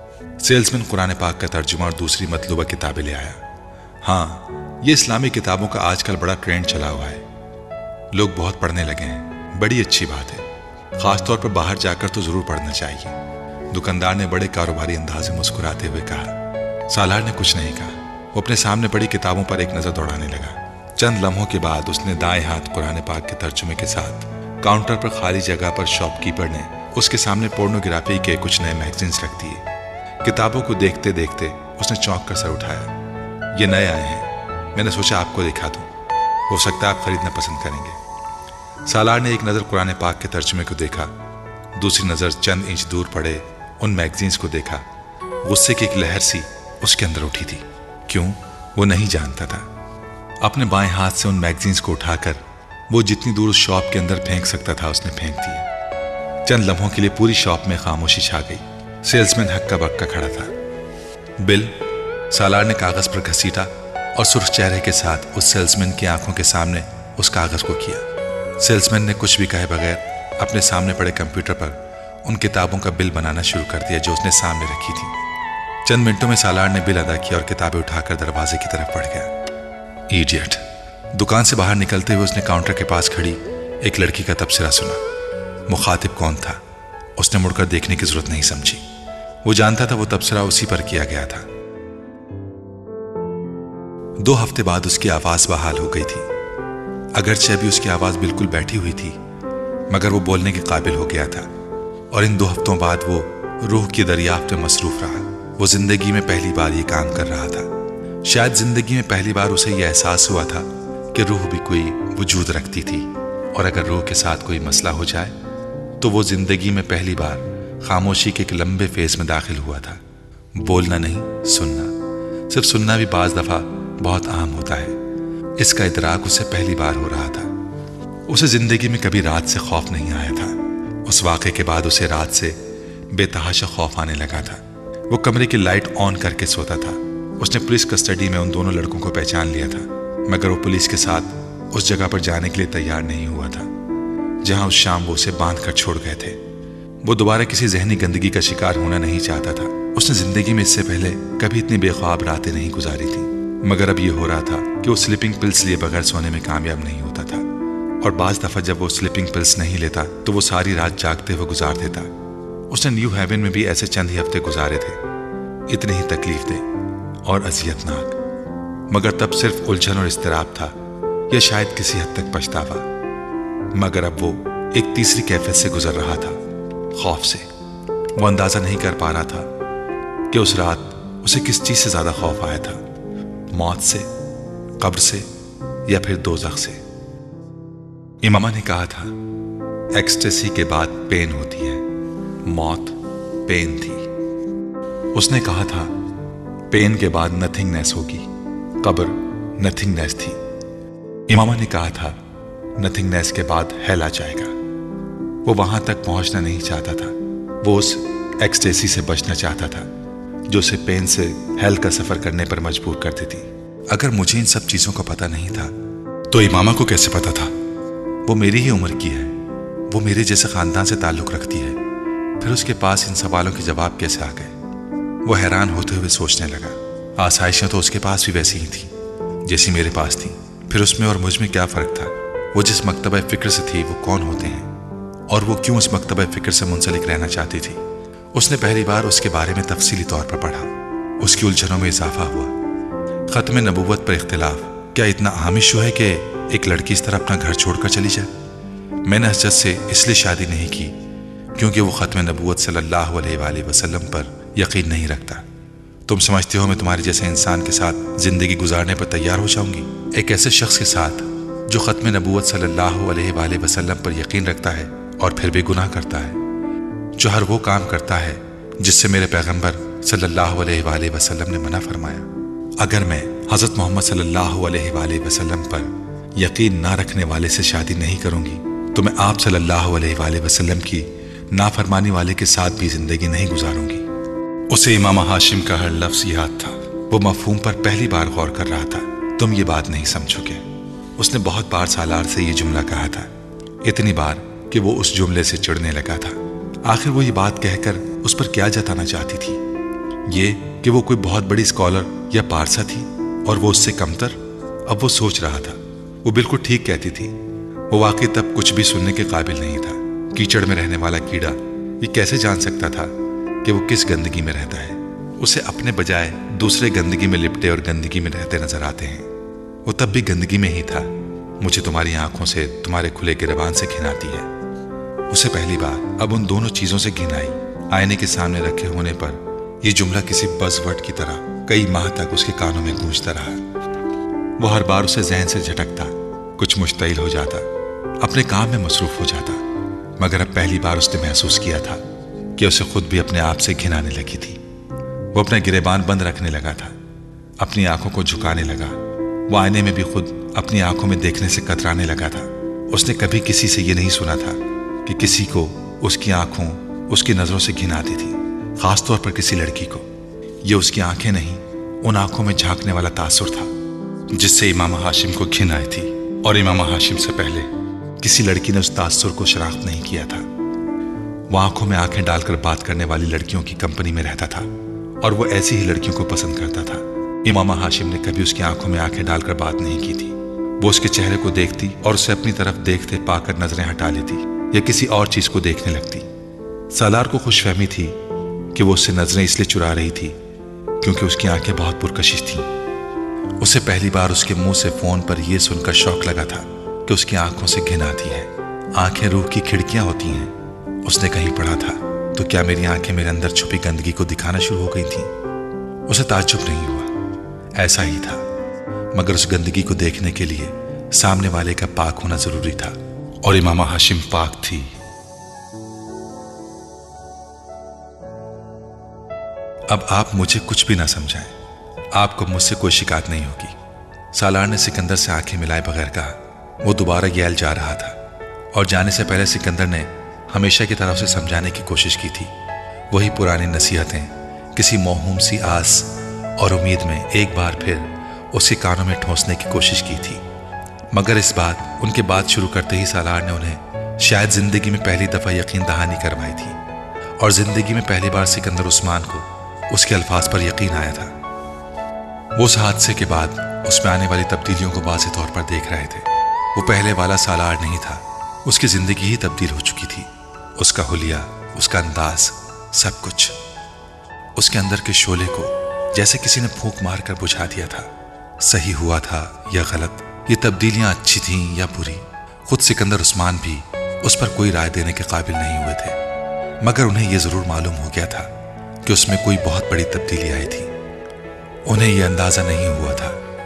سیلز مین قرآن پاک کا ترجمہ اور دوسری مطلوبہ کتابیں لے آیا۔ ہاں، یہ اسلامی کتابوں کا آج کل بڑا ٹرینڈ چلا ہوا ہے، لوگ بہت پڑھنے لگے ہیں، بڑی اچھی بات ہے، خاص طور پر باہر جا کر تو ضرور پڑھنا چاہیے۔ دکاندار نے بڑے کاروباری انداز میں مسکراتے ہوئے کہا۔ سالار نے کچھ نہیں کہا۔ وہ اپنے سامنے پڑی کتابوں پر ایک نظر دوڑانے لگا۔ چند لمحوں کے بعد اس نے دائیں ہاتھ قرآن پاک کے ترجمے کے ساتھ کاؤنٹر پر خالی جگہ پر شاپ کیپر نے اس کے سامنے پورنوگرافی کے کچھ نئے میگزینز رکھ دیے۔ کتابوں کو دیکھتے دیکھتے اس نے چونک کر سر اٹھایا۔ یہ نئے آئے ہیں، میں نے سوچا آپ کو دکھا دوں، ہو سکتا ہے آپ خریدنا پسند کریں گے۔ سالار نے ایک نظر قرآن پاک کے ترجمے کو دیکھا، دوسری نظر چند انچ دور پڑے ان میگزینز کو دیکھا۔ غصے کی ایک لہر سی اس کے اندر اٹھی تھی۔ کیوں؟ وہ نہیں جانتا تھا۔ اپنے بائیں ہاتھ سے ان میگزینز کو اٹھا کر وہ جتنی دور اس شاپ کے اندر پھینک سکتا تھا اس نے پھینک دیا۔ چند لمحوں کے لیے پوری شاپ میں خاموشی چھا گئی۔ سیلز مین ہکا بکا کھڑا تھا۔ بل، سالار نے کاغذ پر گھسیٹا اور سرخ چہرے کے ساتھ اس سیلز مین کی آنکھوں کے سامنے اس کاغذ کو کیا۔ سیلز مین نے کچھ بھی کہے بغیر اپنے سامنے پڑے کمپیوٹر پر ان کتابوں کا بل بنانا شروع کر دیا جو اس نے سامنے رکھی تھی۔ چند منٹوں میں سالار نے بل ادا کیا اور کتابیں اٹھا کر دروازے کی طرف بڑھ گیا۔ ایڈیٹ! دکان سے باہر نکلتے ہوئے اس نے کاؤنٹر کے پاس کھڑی ایک لڑکی کا تبصرہ سنا۔ مخاطب کون تھا اس نے مڑ کر دیکھنے کی ضرورت نہیں سمجھی۔ وہ جانتا تھا وہ تبصرہ اسی پر کیا گیا تھا۔ دو ہفتے بعد اس کی آواز بحال ہو گئی تھی۔ اگرچہ ابھی اس کی آواز بالکل بیٹھی ہوئی تھی، مگر وہ بولنے کے قابل ہو گیا تھا، اور ان دو ہفتوں بعد وہ روح کی دریافت میں مصروف رہا۔ وہ زندگی میں پہلی بار یہ کام کر رہا تھا۔ شاید زندگی میں پہلی بار اسے یہ احساس ہوا تھا کہ روح بھی کوئی وجود رکھتی تھی، اور اگر روح کے ساتھ کوئی مسئلہ ہو جائے تو وہ زندگی میں پہلی بار خاموشی کے ایک لمبے فیز میں داخل ہوا تھا۔ بولنا نہیں، سننا۔ صرف سننا بھی بعض دفعہ بہت عام ہوتا ہے۔ اس کا ادراک اسے پہلی بار ہو رہا تھا۔ اسے زندگی میں کبھی رات سے خوف نہیں آیا تھا۔ اس واقعے کے بعد اسے رات سے بے تحاشا خوف آنے لگا تھا۔ وہ کمرے کی لائٹ آن کر کے سوتا تھا۔ اس نے پولیس کسٹڈی میں ان دونوں لڑکوں کو پہچان لیا تھا، مگر وہ پولیس کے ساتھ اس جگہ پر جانے کے لیے تیار نہیں ہوا تھا جہاں اس شام وہ اسے باندھ کر چھوڑ گئے تھے۔ وہ دوبارہ کسی ذہنی گندگی کا شکار ہونا نہیں چاہتا تھا۔ اس نے زندگی میں اس سے پہلے کبھی اتنی بے خواب راتیں نہیں گزاری تھیں، مگر اب یہ ہو رہا تھا کہ وہ سلیپنگ پلس لیے بغیر سونے میں کامیاب نہیں ہوتا تھا، اور بعض دفعہ جب وہ سلیپنگ پلس نہیں لیتا تو وہ ساری رات جاگتے ہوئے گزار دیتا۔ اس نے نیو ہیون میں بھی ایسے چند ہی ہفتے گزارے تھے، اتنے ہی تکلیف دہ اور اذیت ناک، مگر تب صرف الجھن اور اضطراب تھا، یا شاید کسی حد تک پچھتاوا۔ مگر اب وہ ایک تیسری کیفیت سے گزر رہا تھا، خوف سے۔ وہ اندازہ نہیں کر پا رہا تھا کہ اس رات اسے کس چیز سے زیادہ خوف آیا تھا۔ मौत से, कब्र से या फिर दोज़ख से। इमामा ने कहा था एक्सटेसी के बाद पेन होती है, मौत पेन थी। उसने कहा था पेन के बाद नथिंगनेस होगी, कब्र नथिंगनेस थी। इमामा ने कहा था नथिंगनेस के बाद हेल आ जाएगा। वो वहां तक पहुंचना नहीं चाहता था, वो उस एक्सटेसी से बचना चाहता था जो उसे पेन से हेल का सफर करने पर मजबूर करती थी। अगर मुझे इन सब चीजों का पता नहीं था तो इमामा को कैसे पता था? वो मेरी ही उम्र की है, वो मेरे जैसे खानदान से ताल्लुक रखती है, फिर उसके पास इन सवालों के जवाब कैसे आ गए? वो हैरान होते हुए सोचने लगा। आसाइशें तो उसके पास भी वैसी ही थी जैसी मेरे पास थी, फिर उसमें और मुझ में क्या फर्क था? वो जिस मकतबा फिक्र से थी वो कौन होते हैं और वो क्यों उस मकतबा फिक्र से मुंसलिक रहना चाहती थी? उसने पहली बार उसके बारे में तफसीली तौर पर पढ़ा। उसकी उलझनों में इजाफा हुआ। खत्म नबूवत पर इख्तिलाफ क्या इतना आम इशू है कि एक लड़की इस तरह अपना घर छोड़कर चली जाए? मैंने हजरत से इसलिए शादी नहीं की क्योंकि वो खत्म नबूवत सल्लल्लाहु अलैहि वसल्लम पर यकीन नहीं रखता। तुम समझते हो मैं तुम्हारे जैसे इंसान के साथ जिंदगी गुजारने पर तैयार हो जाऊंगी? एक ऐसे शख्स के साथ जो खत्म नबूवत सल्लल्लाहु अलैहि वसल्लम पर यकीन रखता है और फिर भी गुनाह करता है, जो हर वो काम करता है जिससे मेरे पैगंबर सल्लल्लाहु अलैहि वसल्लम ने मना फरमाया। अगर मैं हजरत मोहम्मद सल्लल्लाहु अलैहि वसल्लम पर यकीन ना रखने वाले से शादी नहीं करूंगी तो मैं आप सल्लल्लाहु अलैहि वसल्लम की नाफरमानी वाले के साथ भी जिंदगी नहीं गुजारूंगी। उसे इमाम हाशिम का हर लफ्ज याद था। वो मफहूम पर पहली बार गौर कर रहा था। तुम ये बात नहीं समझोगे। उसने बहुत बार सालार से ये जुमला कहा था, इतनी बार कि वो उस जुमले से चिढ़ने लगा था। आखिर वो ये बात कहकर उस पर क्या जताना चाहती थी? ये कि वो कोई बहुत बड़ी स्कॉलर या पारसा थी और वो उससे कमतर? अब वो सोच रहा था वो बिल्कुल ठीक कहती थी। वो वाकई तब कुछ भी सुनने के काबिल नहीं था। कीचड़ में रहने वाला कीड़ा ये कैसे जान सकता था कि वो किस गंदगी में रहता है? उसे अपने बजाय दूसरे गंदगी में लिपटे और गंदगी में रहते नजर आते हैं। वो तब भी गंदगी में ही था। मुझे तुम्हारी आंखों से, तुम्हारे खुले गिरबान से घिन आती है। उसे पहली बार अब उन दोनों चीजों से घिन आई। आईने के सामने रखे होने पर यह जुमला किसी बज़वर्ड की तरह कई माह तक उसके कानों में गूंजता रहा। वो हर बार उसे जहन से झटकता, कुछ मुश्तइल हो जाता, अपने काम में मसरूफ हो जाता। मगर अब पहली बार उसने महसूस किया था कि उसे खुद भी अपने आप से घिन आने लगी थी। वो अपना गिरेबान बंद रखने लगा था, अपनी आंखों को झुकाने लगा। वो आईने में भी खुद अपनी आंखों में देखने से कतराने लगा था। उसने कभी किसी से ये नहीं सुना था कि किसी को उसकी आंखों, उसकी नजरों से घिन आती थी, खासतौर पर किसी लड़की को। ये उसकी आंखें नहीं, उन आंखों में झांकने वाला तासुर था जिससे इमाम हाशिम को घिन आई थी। और इमाम हाशिम से पहले किसी लड़की ने उस तासुर को शनाख्त नहीं किया था। वो आंखों में आंखें डालकर बात करने वाली लड़कियों की कंपनी में रहता था और वो ऐसी ही लड़कियों को पसंद करता था। इमाम हाशिम ने कभी उसकी आंखों में आंखें डालकर बात नहीं की थी। वो उसके चेहरे को देखती और उसे अपनी तरफ देखते पाकर नजरें हटा लेती या किसी और चीज को देखने लगती। सालार को खुशफहमी थी कि वो उससे नजरें इसलिए चुरा रही थी क्योंकि उसकी आंखें बहुत पुरकशिश थीं। उसे पहली बार उसके मुंह से फोन पर यह सुनकर शौक लगा था कि उसकी आंखों से घिन आती है। आंखें रूह की खिड़कियां होती हैं, उसने कहीं पढ़ा था। तो क्या मेरी आंखें मेरे अंदर छुपी गंदगी को दिखाना शुरू हो गई थीं? उसे ताज्जुब नहीं हुआ, ऐसा ही था। मगर उस गंदगी को देखने के लिए सामने वाले का पाक होना जरूरी था और इमाम हाशिम पाक थी। अब आप मुझे कुछ भी ना समझाएं, आपको मुझसे कोई शिकायत नहीं होगी। सालार ने सिकंदर से आंखें मिलाए बगैर कहा। वो दोबारा येल जा रहा था और जाने से पहले सिकंदर ने हमेशा की तरफ से समझाने की कोशिश की थी। वही पुरानी नसीहतें किसी मौहूम सी आस और उम्मीद में एक बार फिर उसके कानों में ठोंसने की कोशिश की थी। मगर इस बात उनके बात शुरू करते ही सालार ने उन्हें शायद जिंदगी में पहली दफा यकीन दहानी करवाई थी और जिंदगी में पहली बार सिकंदर उस्मान को उसके अल्फाज पर यकीन आया था। वो उस हादसे के बाद उसमें आने वाली तब्दीलियों को वाज़ेह तौर पर देख रहे थे। वो पहले वाला सालार नहीं था, उसकी जिंदगी ही तब्दील हो चुकी थी। उसका हुलिया, उसका अंदाज, सब कुछ। उसके अंदर के शोले को जैसे किसी ने फूंक मार कर बुझा दिया था। सही हुआ था या गलत, ये तब्दीलियां अच्छी थीं या बुरी, खुद सिकंदर उस्मान भी उस पर कोई राय देने के काबिल नहीं हुए थे। मगर उन्हें यह जरूर मालूम हो गया था कि उसमें कोई बहुत बड़ी तब्दीली आई थी। उन्हें यह अंदाजा नहीं हुआ था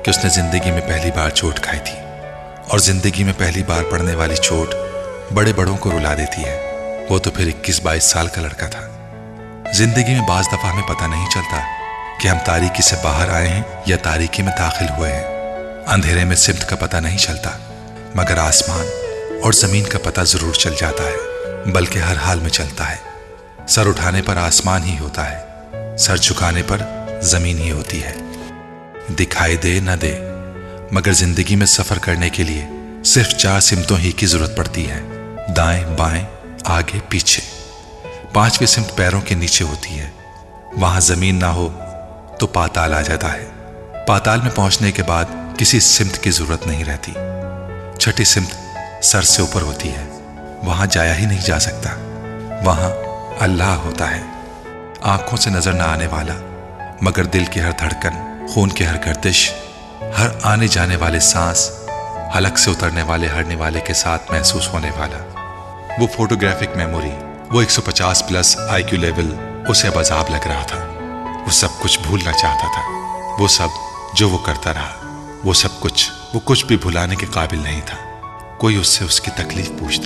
کہ اس نے زندگی میں پہلی بار چوٹ کھائی تھی، اور زندگی میں پہلی بار پڑنے والی چوٹ بڑے بڑوں کو رلا دیتی ہے۔ وہ تو پھر اکیس بائیس سال کا لڑکا تھا۔ زندگی میں بعض دفعہ ہمیں پتہ نہیں چلتا کہ ہم تاریکی سے باہر آئے ہیں یا تاریکی میں داخل ہوئے ہیں۔ اندھیرے میں سمت کا پتہ نہیں چلتا، مگر آسمان اور زمین کا پتہ ضرور چل جاتا ہے، بلکہ ہر حال میں چلتا ہے۔ سر اٹھانے پر آسمان ہی ہوتا ہے، سر جھکانے پر زمین ہی ہوتی ہے۔ دکھائی دے نہ دے، مگر زندگی میں سفر کرنے کے لیے صرف چار سمتوں ہی کی ضرورت پڑتی ہے: دائیں بائیں، آگے پیچھے۔ پانچویں سمت پیروں کے نیچے ہوتی ہے۔ وہاں زمین نہ ہو تو پاتال آ جاتا ہے۔ پاتال میں پہنچنے کے بعد کسی سمت کی ضرورت نہیں رہتی۔ چھٹی سمت سر سے اوپر ہوتی ہے، وہاں جایا ہی نہیں جا سکتا۔ وہاں اللہ ہوتا ہے، آنکھوں سے نظر نہ آنے والا، مگر دل کی ہر دھڑکن، خون کی ہر گردش، ہر آنے جانے والے سانس، حلق سے اترنے والے ہر نوالے کے ساتھ محسوس ہونے والا۔ وہ فوٹوگرافک میموری، وہ ایک سو پچاس پلس آئی کیو لیول اسے اب عذاب لگ رہا تھا۔ وہ سب کچھ بھولنا چاہتا تھا، وہ سب جو وہ کرتا رہا، وہ سب کچھ، وہ کچھ بھی بھلانے کے قابل نہیں تھا۔ کوئی اس سے اس کی تکلیف پوچھتا۔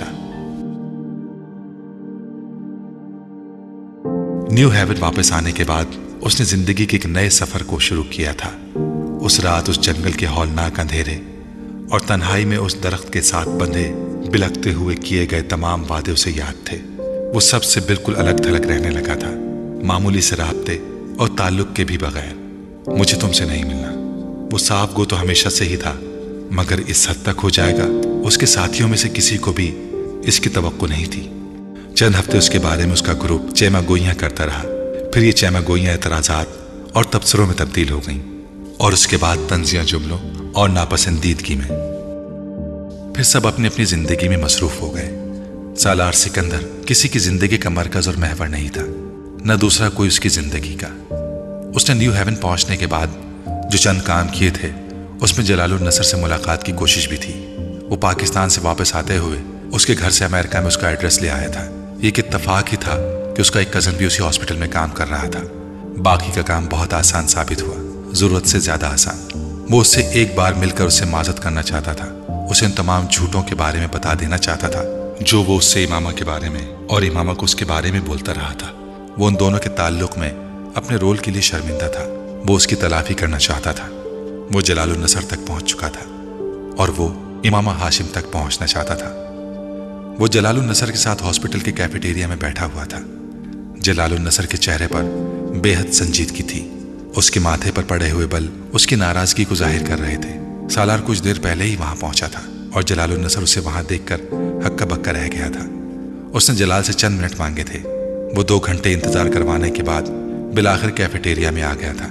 نیو ہیون واپس آنے کے بعد اس نے زندگی کے ایک نئے سفر کو شروع کیا تھا۔ اس رات اس جنگل کے ہولناک اندھیرے اور تنہائی میں اس درخت کے ساتھ بندھے بلکتے ہوئے کیے گئے تمام وعدے اسے یاد تھے۔ وہ سب سے بالکل الگ تھلگ رہنے لگا تھا، معمولی سے رابطے اور تعلق کے بھی بغیر۔ مجھے تم سے نہیں ملنا، وہ صاف گو تو ہمیشہ سے ہی تھا، مگر اس حد تک ہو جائے گا اس کے ساتھیوں میں سے کسی کو بھی اس کی توقع نہیں تھی۔ چند ہفتے اس کے بارے میں اس کا گروپ چیما گوئیاں کرتا رہا، پھر یہ چیما گوئیاں اعتراضات اور تبصروں میں تبدیل ہو گئیں، اور اس کے بعد طنزیہ جملوں اور ناپسندیدگی میں۔ پھر سب اپنی اپنی زندگی میں مصروف ہو گئے۔ سالار سکندر کسی کی زندگی کا مرکز اور محور نہیں تھا، نہ دوسرا کوئی اس کی زندگی کا۔ اس نے نیو ہیون پہنچنے کے بعد جو چند کام کیے تھے، اس میں جلال النصر سے ملاقات کی کوشش بھی تھی۔ وہ پاکستان سے واپس آتے ہوئے اس کے گھر سے امریکہ میں اس کا ایڈریس لے آیا تھا۔ یہ ایک اتفاق ہی تھا کہ اس کا ایک کزن بھی اسی ہاسپٹل میں کام کر رہا تھا۔ باقی کا کام بہت آسان ثابت ہوا، ضرورت سے زیادہ آسان۔ وہ اس سے ایک بار مل کر اسے معذرت کرنا چاہتا تھا، اسے ان تمام جھوٹوں کے بارے میں بتا دینا چاہتا تھا جو وہ اس سے امامہ کے بارے میں اور امامہ کو اس کے بارے میں بولتا رہا تھا۔ وہ ان دونوں کے تعلق میں اپنے رول کے لیے شرمندہ تھا، وہ اس کی تلافی کرنا چاہتا تھا۔ وہ جلال النصر تک پہنچ چکا تھا اور وہ امامہ ہاشم تک پہنچنا چاہتا تھا۔ وہ جلال النصر کے ساتھ ہاسپٹل کے کیفیٹیریا میں بیٹھا ہوا تھا۔ جلال النصر کے چہرے پر بے حد سنجیدگی تھی، اس کے ماتھے پر پڑے ہوئے بل اس کی ناراضگی کو ظاہر کر رہے تھے۔ سالار کچھ دیر پہلے ہی وہاں پہنچا تھا اور جلال النصر اسے وہاں دیکھ کر ہکا بکا رہ گیا تھا۔ اس نے جلال سے چند منٹ مانگے تھے۔ وہ دو گھنٹے انتظار کروانے کے بعد بالآخر کیفیٹیریا میں آ گیا تھا۔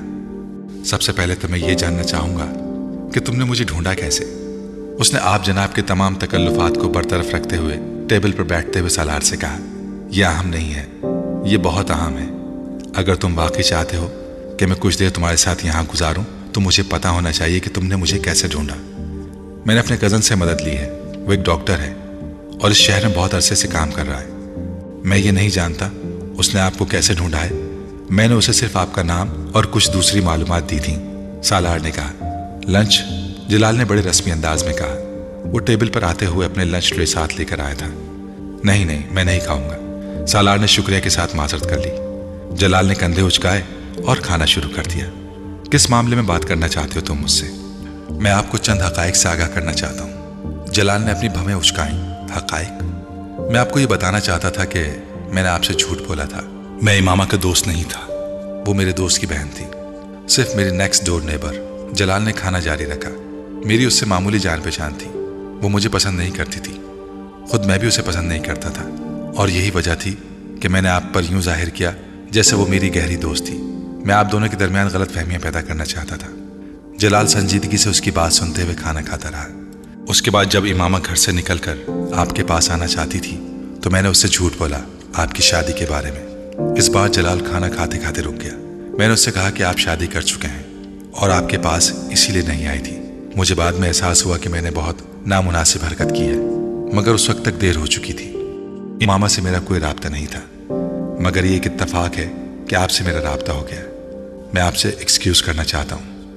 سب سے پہلے تو میں یہ جاننا چاہوں گا کہ تم نے مجھے ڈھونڈا کیسے؟ اس نے آپ جناب کے تمام تکلفات کو برطرف رکھتے ہوئے ٹیبل پر بیٹھتے ہوئے سالار سے کہا، یہ اہم نہیں ہے، یہ بہت اہم ہے۔ اگر تم واقعی چاہتے ہو کہ میں کچھ دیر تمہارے ساتھ یہاں گزاروں تو مجھے پتا ہونا چاہیے کہ تم نے مجھے کیسے ڈھونڈا۔ میں نے اپنے کزن سے مدد لی ہے، وہ ایک ڈاکٹر ہے اور اس شہر میں بہت عرصے سے کام کر رہا ہے۔ میں یہ نہیں جانتا اس نے آپ کو کیسے ڈھونڈا ہے، میں نے اسے صرف آپ کا نام اور کچھ دوسری معلومات دی تھیں۔ سالار نے کہا۔ لنچ؟ جلال نے بڑے رسمی انداز میں کہا۔ وہ ٹیبل پر آتے ہوئے اپنے لنچ ٹرے ساتھ لے کر آیا تھا۔ نہیں نہیں، میں نہیں کھاؤں گا، سالار نے شکریہ کے ساتھ معذرت کر لی۔ جلال نے کندھے اچکائے اور کھانا شروع کر دیا۔ کس معاملے میں بات کرنا چاہتے ہو تم مجھ سے؟ میں آپ کو چند حقائق سے آگاہ کرنا چاہتا ہوں۔ جلال نے اپنی بھویں اچکائیں۔ حقائق؟ میں آپ کو یہ بتانا چاہتا تھا کہ میں نے آپ سے جھوٹ بولا تھا۔ میں امامہ کا دوست نہیں تھا، وہ میرے دوست کی بہن تھی، صرف میری نیکسٹ ڈور نیبر۔ جلال نے کھانا جاری رکھا۔ میری اس سے معمولی جان پہچان تھی، وہ مجھے پسند نہیں کرتی تھی، خود میں بھی اسے پسند نہیں کرتا تھا، اور یہی وجہ تھی کہ میں نے آپ پر یوں ظاہر کیا جیسے وہ میری گہری دوست تھی۔ میں آپ دونوں کے درمیان غلط فہمیاں پیدا کرنا چاہتا تھا۔ جلال سنجیدگی سے اس کی بات سنتے ہوئے کھانا کھاتا رہا۔ اس کے بعد جب امامہ گھر سے نکل کر آپ کے پاس آنا چاہتی تھی تو میں نے اس سے جھوٹ بولا آپ کی شادی کے بارے میں۔ اس بار جلال کھانا کھاتے کھاتے رک گیا۔ میں نے اس سے کہا کہ آپ شادی کر چکے ہیں اور آپ کے پاس اسی لیے نہیں آئی تھی۔ مجھے بعد میں احساس ہوا کہ میں نے بہت نامناسب حرکت کی ہے، مگر اس وقت تک دیر ہو چکی تھی۔ امامہ سے میرا کوئی رابطہ نہیں تھا، مگر یہ ایک اتفاق ہے کہ آپ سے میرا رابطہ ہو گیا۔ میں آپ سے ایکسکیوز کرنا چاہتا ہوں۔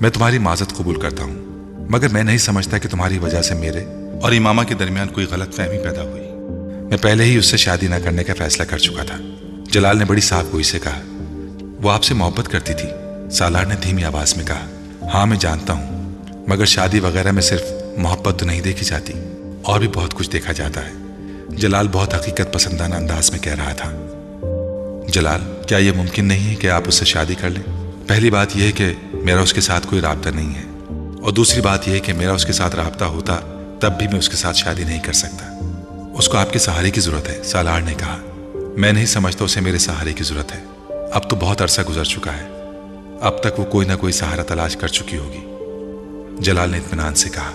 मैं तुम्हारी माजरत कबूल करता हूँ, मगर मैं नहीं समझता कि तुम्हारी वजह से मेरे और इमामा के दरमियान कोई गलत फहमी पैदा हुई। मैं पहले ही उससे शादी न करने का फैसला कर चुका था। जलाल ने बड़ी साफ गोई से कहा। वो आपसे मोहब्बत करती थी, सालार ने धीमी आवाज में कहा। हाँ मैं जानता हूँ, मगर शादी वगैरह में सिर्फ मोहब्बत तो नहीं देखी जाती, और भी बहुत कुछ देखा जाता है। जलाल बहुत हकीकत पसंदाना अंदाज में कह रहा था। जलाल, क्या यह मुमकिन नहीं है कि आप उससे शादी कर लें? पहली बात यह है कि मेरा उसके साथ कोई राब्ता नहीं है, और दूसरी बात यह है कि मेरा उसके साथ राब्ता होता तब भी मैं उसके साथ शादी नहीं कर सकता। उसको आपके सहारे की जरूरत है, सालार ने कहा। मैं नहीं समझता उसे मेरे सहारे की जरूरत है। अब तो बहुत अरसा गुजर चुका है, अब तक वो कोई ना कोई सहारा तलाश कर चुकी होगी। जलाल ने इत्मीनान से कहा।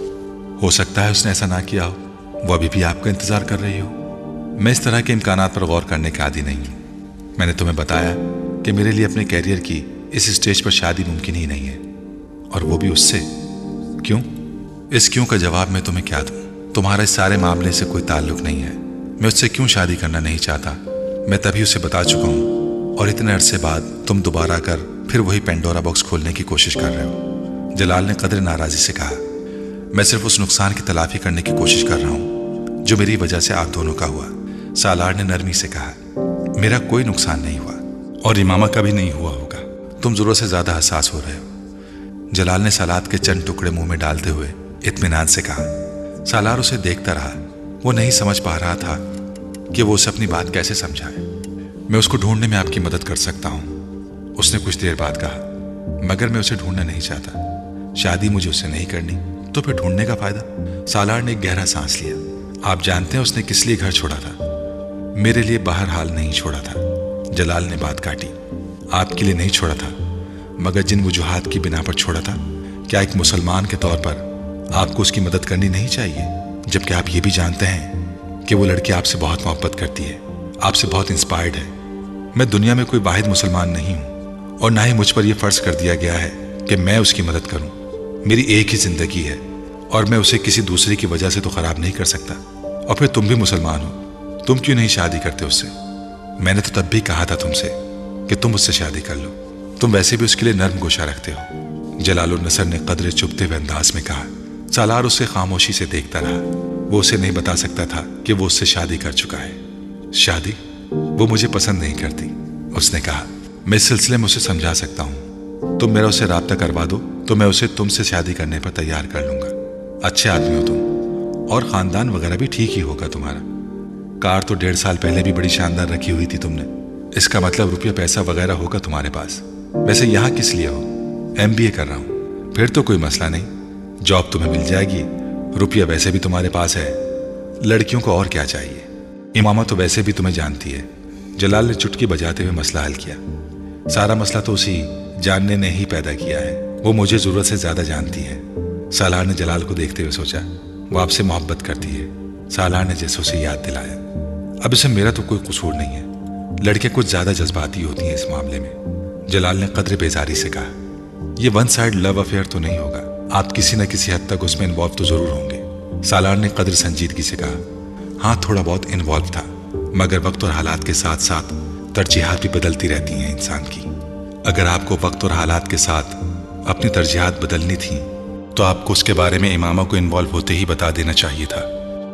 हो सकता है उसने ऐसा ना किया हो, वो अभी भी आपका इंतजार कर रही हो। मैं इस तरह के इम्कानात पर गौर करने के आदी नहीं हूं। मैंने तुम्हें बताया कि मेरे लिए अपने कैरियर की इस स्टेज पर शादी मुमकिन ही नहीं है, और वो भी उससे। क्यों? इस क्यों का जवाब मैं तुम्हें क्या दूं? तुम्हारा इस सारे मामले से कोई ताल्लुक नहीं है। मैं उससे क्यों शादी करना नहीं चाहता, मैं तभी उसे बता चुका हूं, और इतने अरसे बाद तुम दोबारा कर फिर वही पेंडोरा बॉक्स खोलने की कोशिश कर रहे हो। जलाल ने कदर नाराजी से कहा। मैं सिर्फ उस नुकसान की तलाफी करने की कोशिश कर रहा हूं जो मेरी वजह से आप दोनों का हुआ, सालार ने नरमी से कहा। मेरा कोई नुकसान नहीं हुआ, और इमामा का भी नहीं हुआ होगा। तुम जरूरत से ज्यादा हसास हो रहे हो। जलाल ने सलाद के चंद टुकड़े मुंह में डालते हुए इत्मीनान से कहा। सालार उसे देखता रहा। वो नहीं समझ पा रहा था कि वो उसे अपनी बात कैसे समझाए। मैं उसको ढूंढने में आपकी मदद कर सकता हूं, उसने कुछ देर बाद कहा, मगर मैं उसे ढूंढना नहीं चाहता। शादी मुझे उससे नहीं करनी, तो फिर ढूंढने का फायदा? सालार ने एक गहरा सांस लिया। आप जानते हैं उसने किस लिए घर छोड़ा था? मेरे लिए बाहर हाल नहीं छोड़ा था, जलाल ने बात काटी। आपके लिए नहीं छोड़ा था, मगर जिन वजूहात की बिना पर छोड़ा था। क्या एक मुसलमान के तौर पर आपको उसकी मदद करनी नहीं चाहिए, जबकि आप ये भी जानते हैं कि वो लड़की आपसे बहुत मोहब्बत करती है, आपसे बहुत इंस्पायर्ड है। मैं दुनिया में कोई वाहिद मुसलमान नहीं हूं, और ना ही मुझ पर यह फर्ज कर दिया गया है कि मैं उसकी मदद करूं। मेरी एक ही जिंदगी है, और मैं उसे किसी दूसरे की वजह से तो खराब नहीं कर सकता। और फिर तुम भी मुसलमान हो, तुम क्यों नहीं शादी करते उससे? मैंने तो तब भी कहा था तुमसे कि तुम उससे शादी कर लो। तुम वैसे भी उसके लिए नर्म गोशा रखते हो, जलालुन नसर ने कदरे चुभते हुए अंदाज में कहा। सालार उससे खामोशी से देखता रहा। वो उसे नहीं बता सकता था कि वो उससे शादी कर चुका है। शादी? वो मुझे पसंद नहीं करती, उसने कहा। मैं इस सिलसिले में उसे समझा सकता हूं। तुम मेरा उससे राब्ता करवा दो तो मैं उसे तुमसे शादी करने पर तैयार कर लूंगा। अच्छे आदमी हो तुम, और खानदान वगैरह भी ठीक ही होगा तुम्हारा। कार तो डेढ़ साल पहले भी बड़ी शानदार रखी हुई थी तुमने। इसका मतलब रुपया पैसा वगैरह होगा तुम्हारे पास। वैसे यहाँ किस लिए हो? एम बी ए कर रहा हूँ। फिर तो कोई मसला नहीं, जॉब तुम्हें मिल जाएगी, रुपया वैसे भी तुम्हारे पास है। लड़कियों को और क्या चाहिए? इमामा तो वैसे भी तुम्हें जानती है। जलाल ने चुटकी बजाते हुए मसला हल किया। सारा मसला तो उसी जानने ने ही पैदा किया है। वो मुझे जरूरत से ज्यादा जानती है। सालार ने जलाल को देखते हुए सोचा, वो आपसे मोहब्बत करती है। सालार ने जैसे उसे याद दिलाया, अब इसमें मेरा तो कोई कसूर नहीं है। लड़कियां कुछ ज्यादा जज्बाती होती हैं इस मामले में। जलाल ने कदर बेजारी से कहा। यह वन साइड लव अफेयर तो नहीं होगा, आप किसी न किसी हद तक उसमें इन्वॉल्व तो जरूर होंगे। सालार ने कदर संजीदगी से कहा। हाँ, थोड़ा बहुत इन्वॉल्व था, मगर वक्त और हालात के साथ साथ तरजीहात भी बदलती रहती हैं इंसान की। अगर आपको वक्त और हालात के साथ अपनी तरजीहात बदलनी थी तो आपको उसके बारे में इमामा को इन्वॉल्व होते ही बता देना चाहिए था।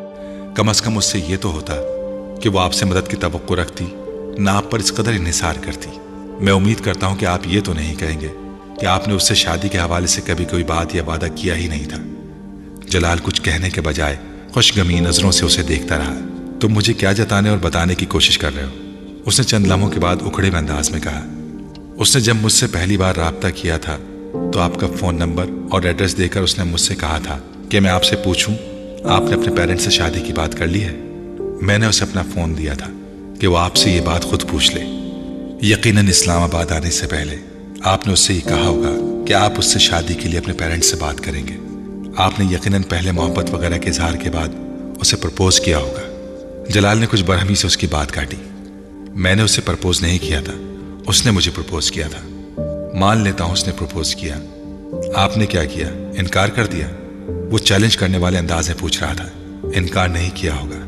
कम अज कम उससे ये तो होता कि वो आपसे मदद की तवक्को रखती, ना आप पर इस कदर इन्हिसार करती। मैं उम्मीद करता हूं कि आप ये तो नहीं कहेंगे कि आपने उससे शादी के हवाले से कभी कोई बात या वादा किया ही नहीं था। जलाल कुछ कहने के बजाय खुशगमी नजरों से उसे देखता रहा। तुम मुझे क्या जताने और बताने की कोशिश कर रहे हो? उसने चंद लम्हों के बाद उखड़े हुए अंदाज में कहा। उसने जब मुझसे पहली बार राब्ता किया था तो आपका फोन नंबर और एड्रेस देकर उसने मुझसे कहा था कि मैं आपसे पूछूं, आपने अपने पेरेंट्स से शादी की बात कर ली है? मैंने उसे अपना फोन दिया था कि वो आपसे ये बात खुद पूछ ले। यकीनन इस्लामाबाद आने से पहले आपने उससे ये कहा होगा कि आप उससे शादी के लिए अपने पेरेंट्स से बात करेंगे। आपने यकीनन पहले मोहब्बत वगैरह के इजहार के बाद उसे प्रपोज किया होगा। जलाल ने कुछ बरहमी से उसकी बात काटी। मैंने उसे प्रपोज नहीं किया था, उसने मुझे प्रपोज किया था। मान लेता हूं उसने प्रपोज किया, आपने क्या किया? इनकार कर दिया? वो चैलेंज करने वाले अंदाज में पूछ रहा था। इनकार नहीं किया होगा।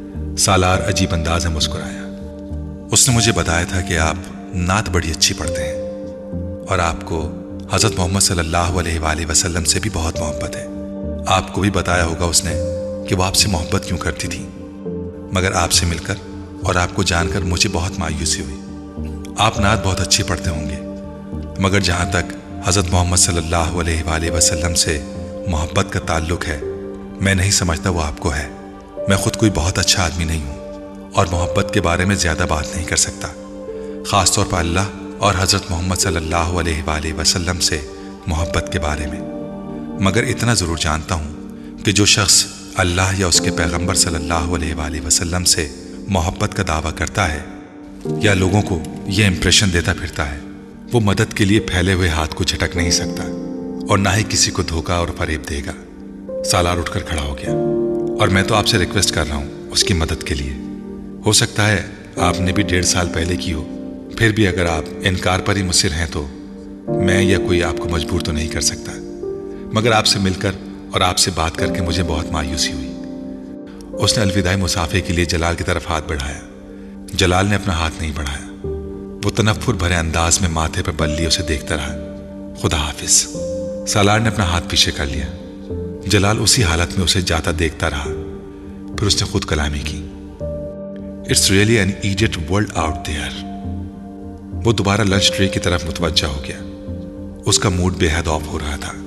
सालार अजीब अंदाज में मुस्कुराया। उसने मुझे बताया था कि आप नात बड़ी अच्छी पढ़ते हैं और आपको حضرت محمد صلی اللہ علیہ وآلہ وسلم سے بھی بہت محبت ہے۔ آپ کو بھی بتایا ہوگا اس نے کہ وہ آپ سے محبت کیوں کرتی تھی، مگر آپ سے مل کر اور آپ کو جان کر مجھے بہت مایوسی ہوئی۔ آپ نعت بہت اچھی پڑھتے ہوں گے، مگر جہاں تک حضرت محمد صلی اللہ علیہ وآلہ وسلم سے محبت کا تعلق ہے، میں نہیں سمجھتا وہ آپ کو ہے۔ میں خود کوئی بہت اچھا آدمی نہیں ہوں اور محبت کے بارے میں زیادہ بات نہیں کر سکتا، خاص طور پر اللہ اور حضرت محمد صلی اللہ علیہ وآلہ وسلم سے محبت کے بارے میں۔ مگر اتنا ضرور جانتا ہوں کہ جو شخص اللہ یا اس کے پیغمبر صلی اللہ علیہ وآلہ وسلم سے محبت کا دعویٰ کرتا ہے یا لوگوں کو یہ امپریشن دیتا پھرتا ہے، وہ مدد کے لیے پھیلے ہوئے ہاتھ کو جھٹک نہیں سکتا اور نہ ہی کسی کو دھوکہ اور فریب دے گا۔ سالار اٹھ کر کھڑا ہو گیا، اور میں تو آپ سے ریکویسٹ کر رہا ہوں اس کی مدد کے لیے۔ ہو سکتا ہے آپ نے بھی ڈیڑھ سال پہلے کی ہو، پھر بھی اگر آپ انکار پر ہی مصر ہیں تو میں یا کوئی آپ کو مجبور تو نہیں کر سکتا، مگر آپ سے مل کر اور آپ سے بات کر کے مجھے بہت مایوسی ہوئی۔ اس نے الوداعی مصافحے کے لیے جلال کی طرف ہاتھ بڑھایا۔ جلال نے اپنا ہاتھ نہیں بڑھایا، وہ تنفر بھرے انداز میں ماتھے پر بل لیے اسے دیکھتا رہا۔ خدا حافظ۔ سالار نے اپنا ہاتھ پیچھے کر لیا۔ جلال اسی حالت میں اسے جاتا دیکھتا رہا، پھر اس نے خود کلامی کی۔ It's really an idiot world out there. وہ دوبارہ لنچ ٹرے کی طرف متوجہ ہو گیا۔ اس کا موڈ بے حد آف ہو رہا تھا۔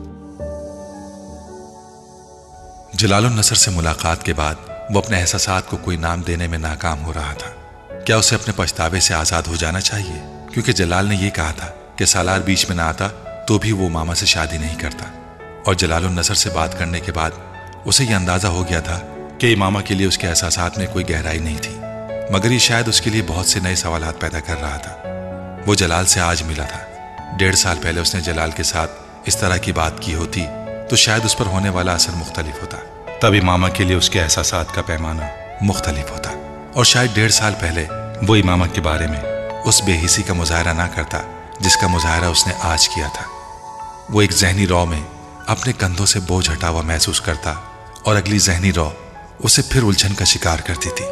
جلال النصر سے ملاقات کے بعد وہ اپنے احساسات کو کوئی نام دینے میں ناکام ہو رہا تھا۔ کیا اسے اپنے پچھتاوے سے آزاد ہو جانا چاہیے؟ کیونکہ جلال نے یہ کہا تھا کہ سالار بیچ میں نہ آتا تو بھی وہ ماما سے شادی نہیں کرتا، اور جلال النصر سے بات کرنے کے بعد اسے یہ اندازہ ہو گیا تھا کہ امامہ کے لیے اس کے احساسات میں کوئی گہرائی نہیں تھی، مگر یہ شاید اس کے لیے بہت سے نئے سوالات پیدا کر رہا تھا۔ وہ جلال سے آج ملا تھا۔ ڈیڑھ سال پہلے اس نے جلال کے ساتھ اس طرح کی بات کی ہوتی تو شاید اس پر ہونے والا اثر مختلف ہوتا، تب امامہ کے لیے اس کے احساسات کا پیمانہ مختلف ہوتا، اور شاید ڈیڑھ سال پہلے وہ امامہ کے بارے میں اس بے حسی کا مظاہرہ نہ کرتا جس کا مظاہرہ اس نے آج کیا تھا۔ وہ ایک ذہنی رو میں اپنے کندھوں سے بوجھ ہٹا ہوا محسوس کرتا، اور اگلی ذہنی رو اسے پھر الجھن کا شکار کرتی تھی۔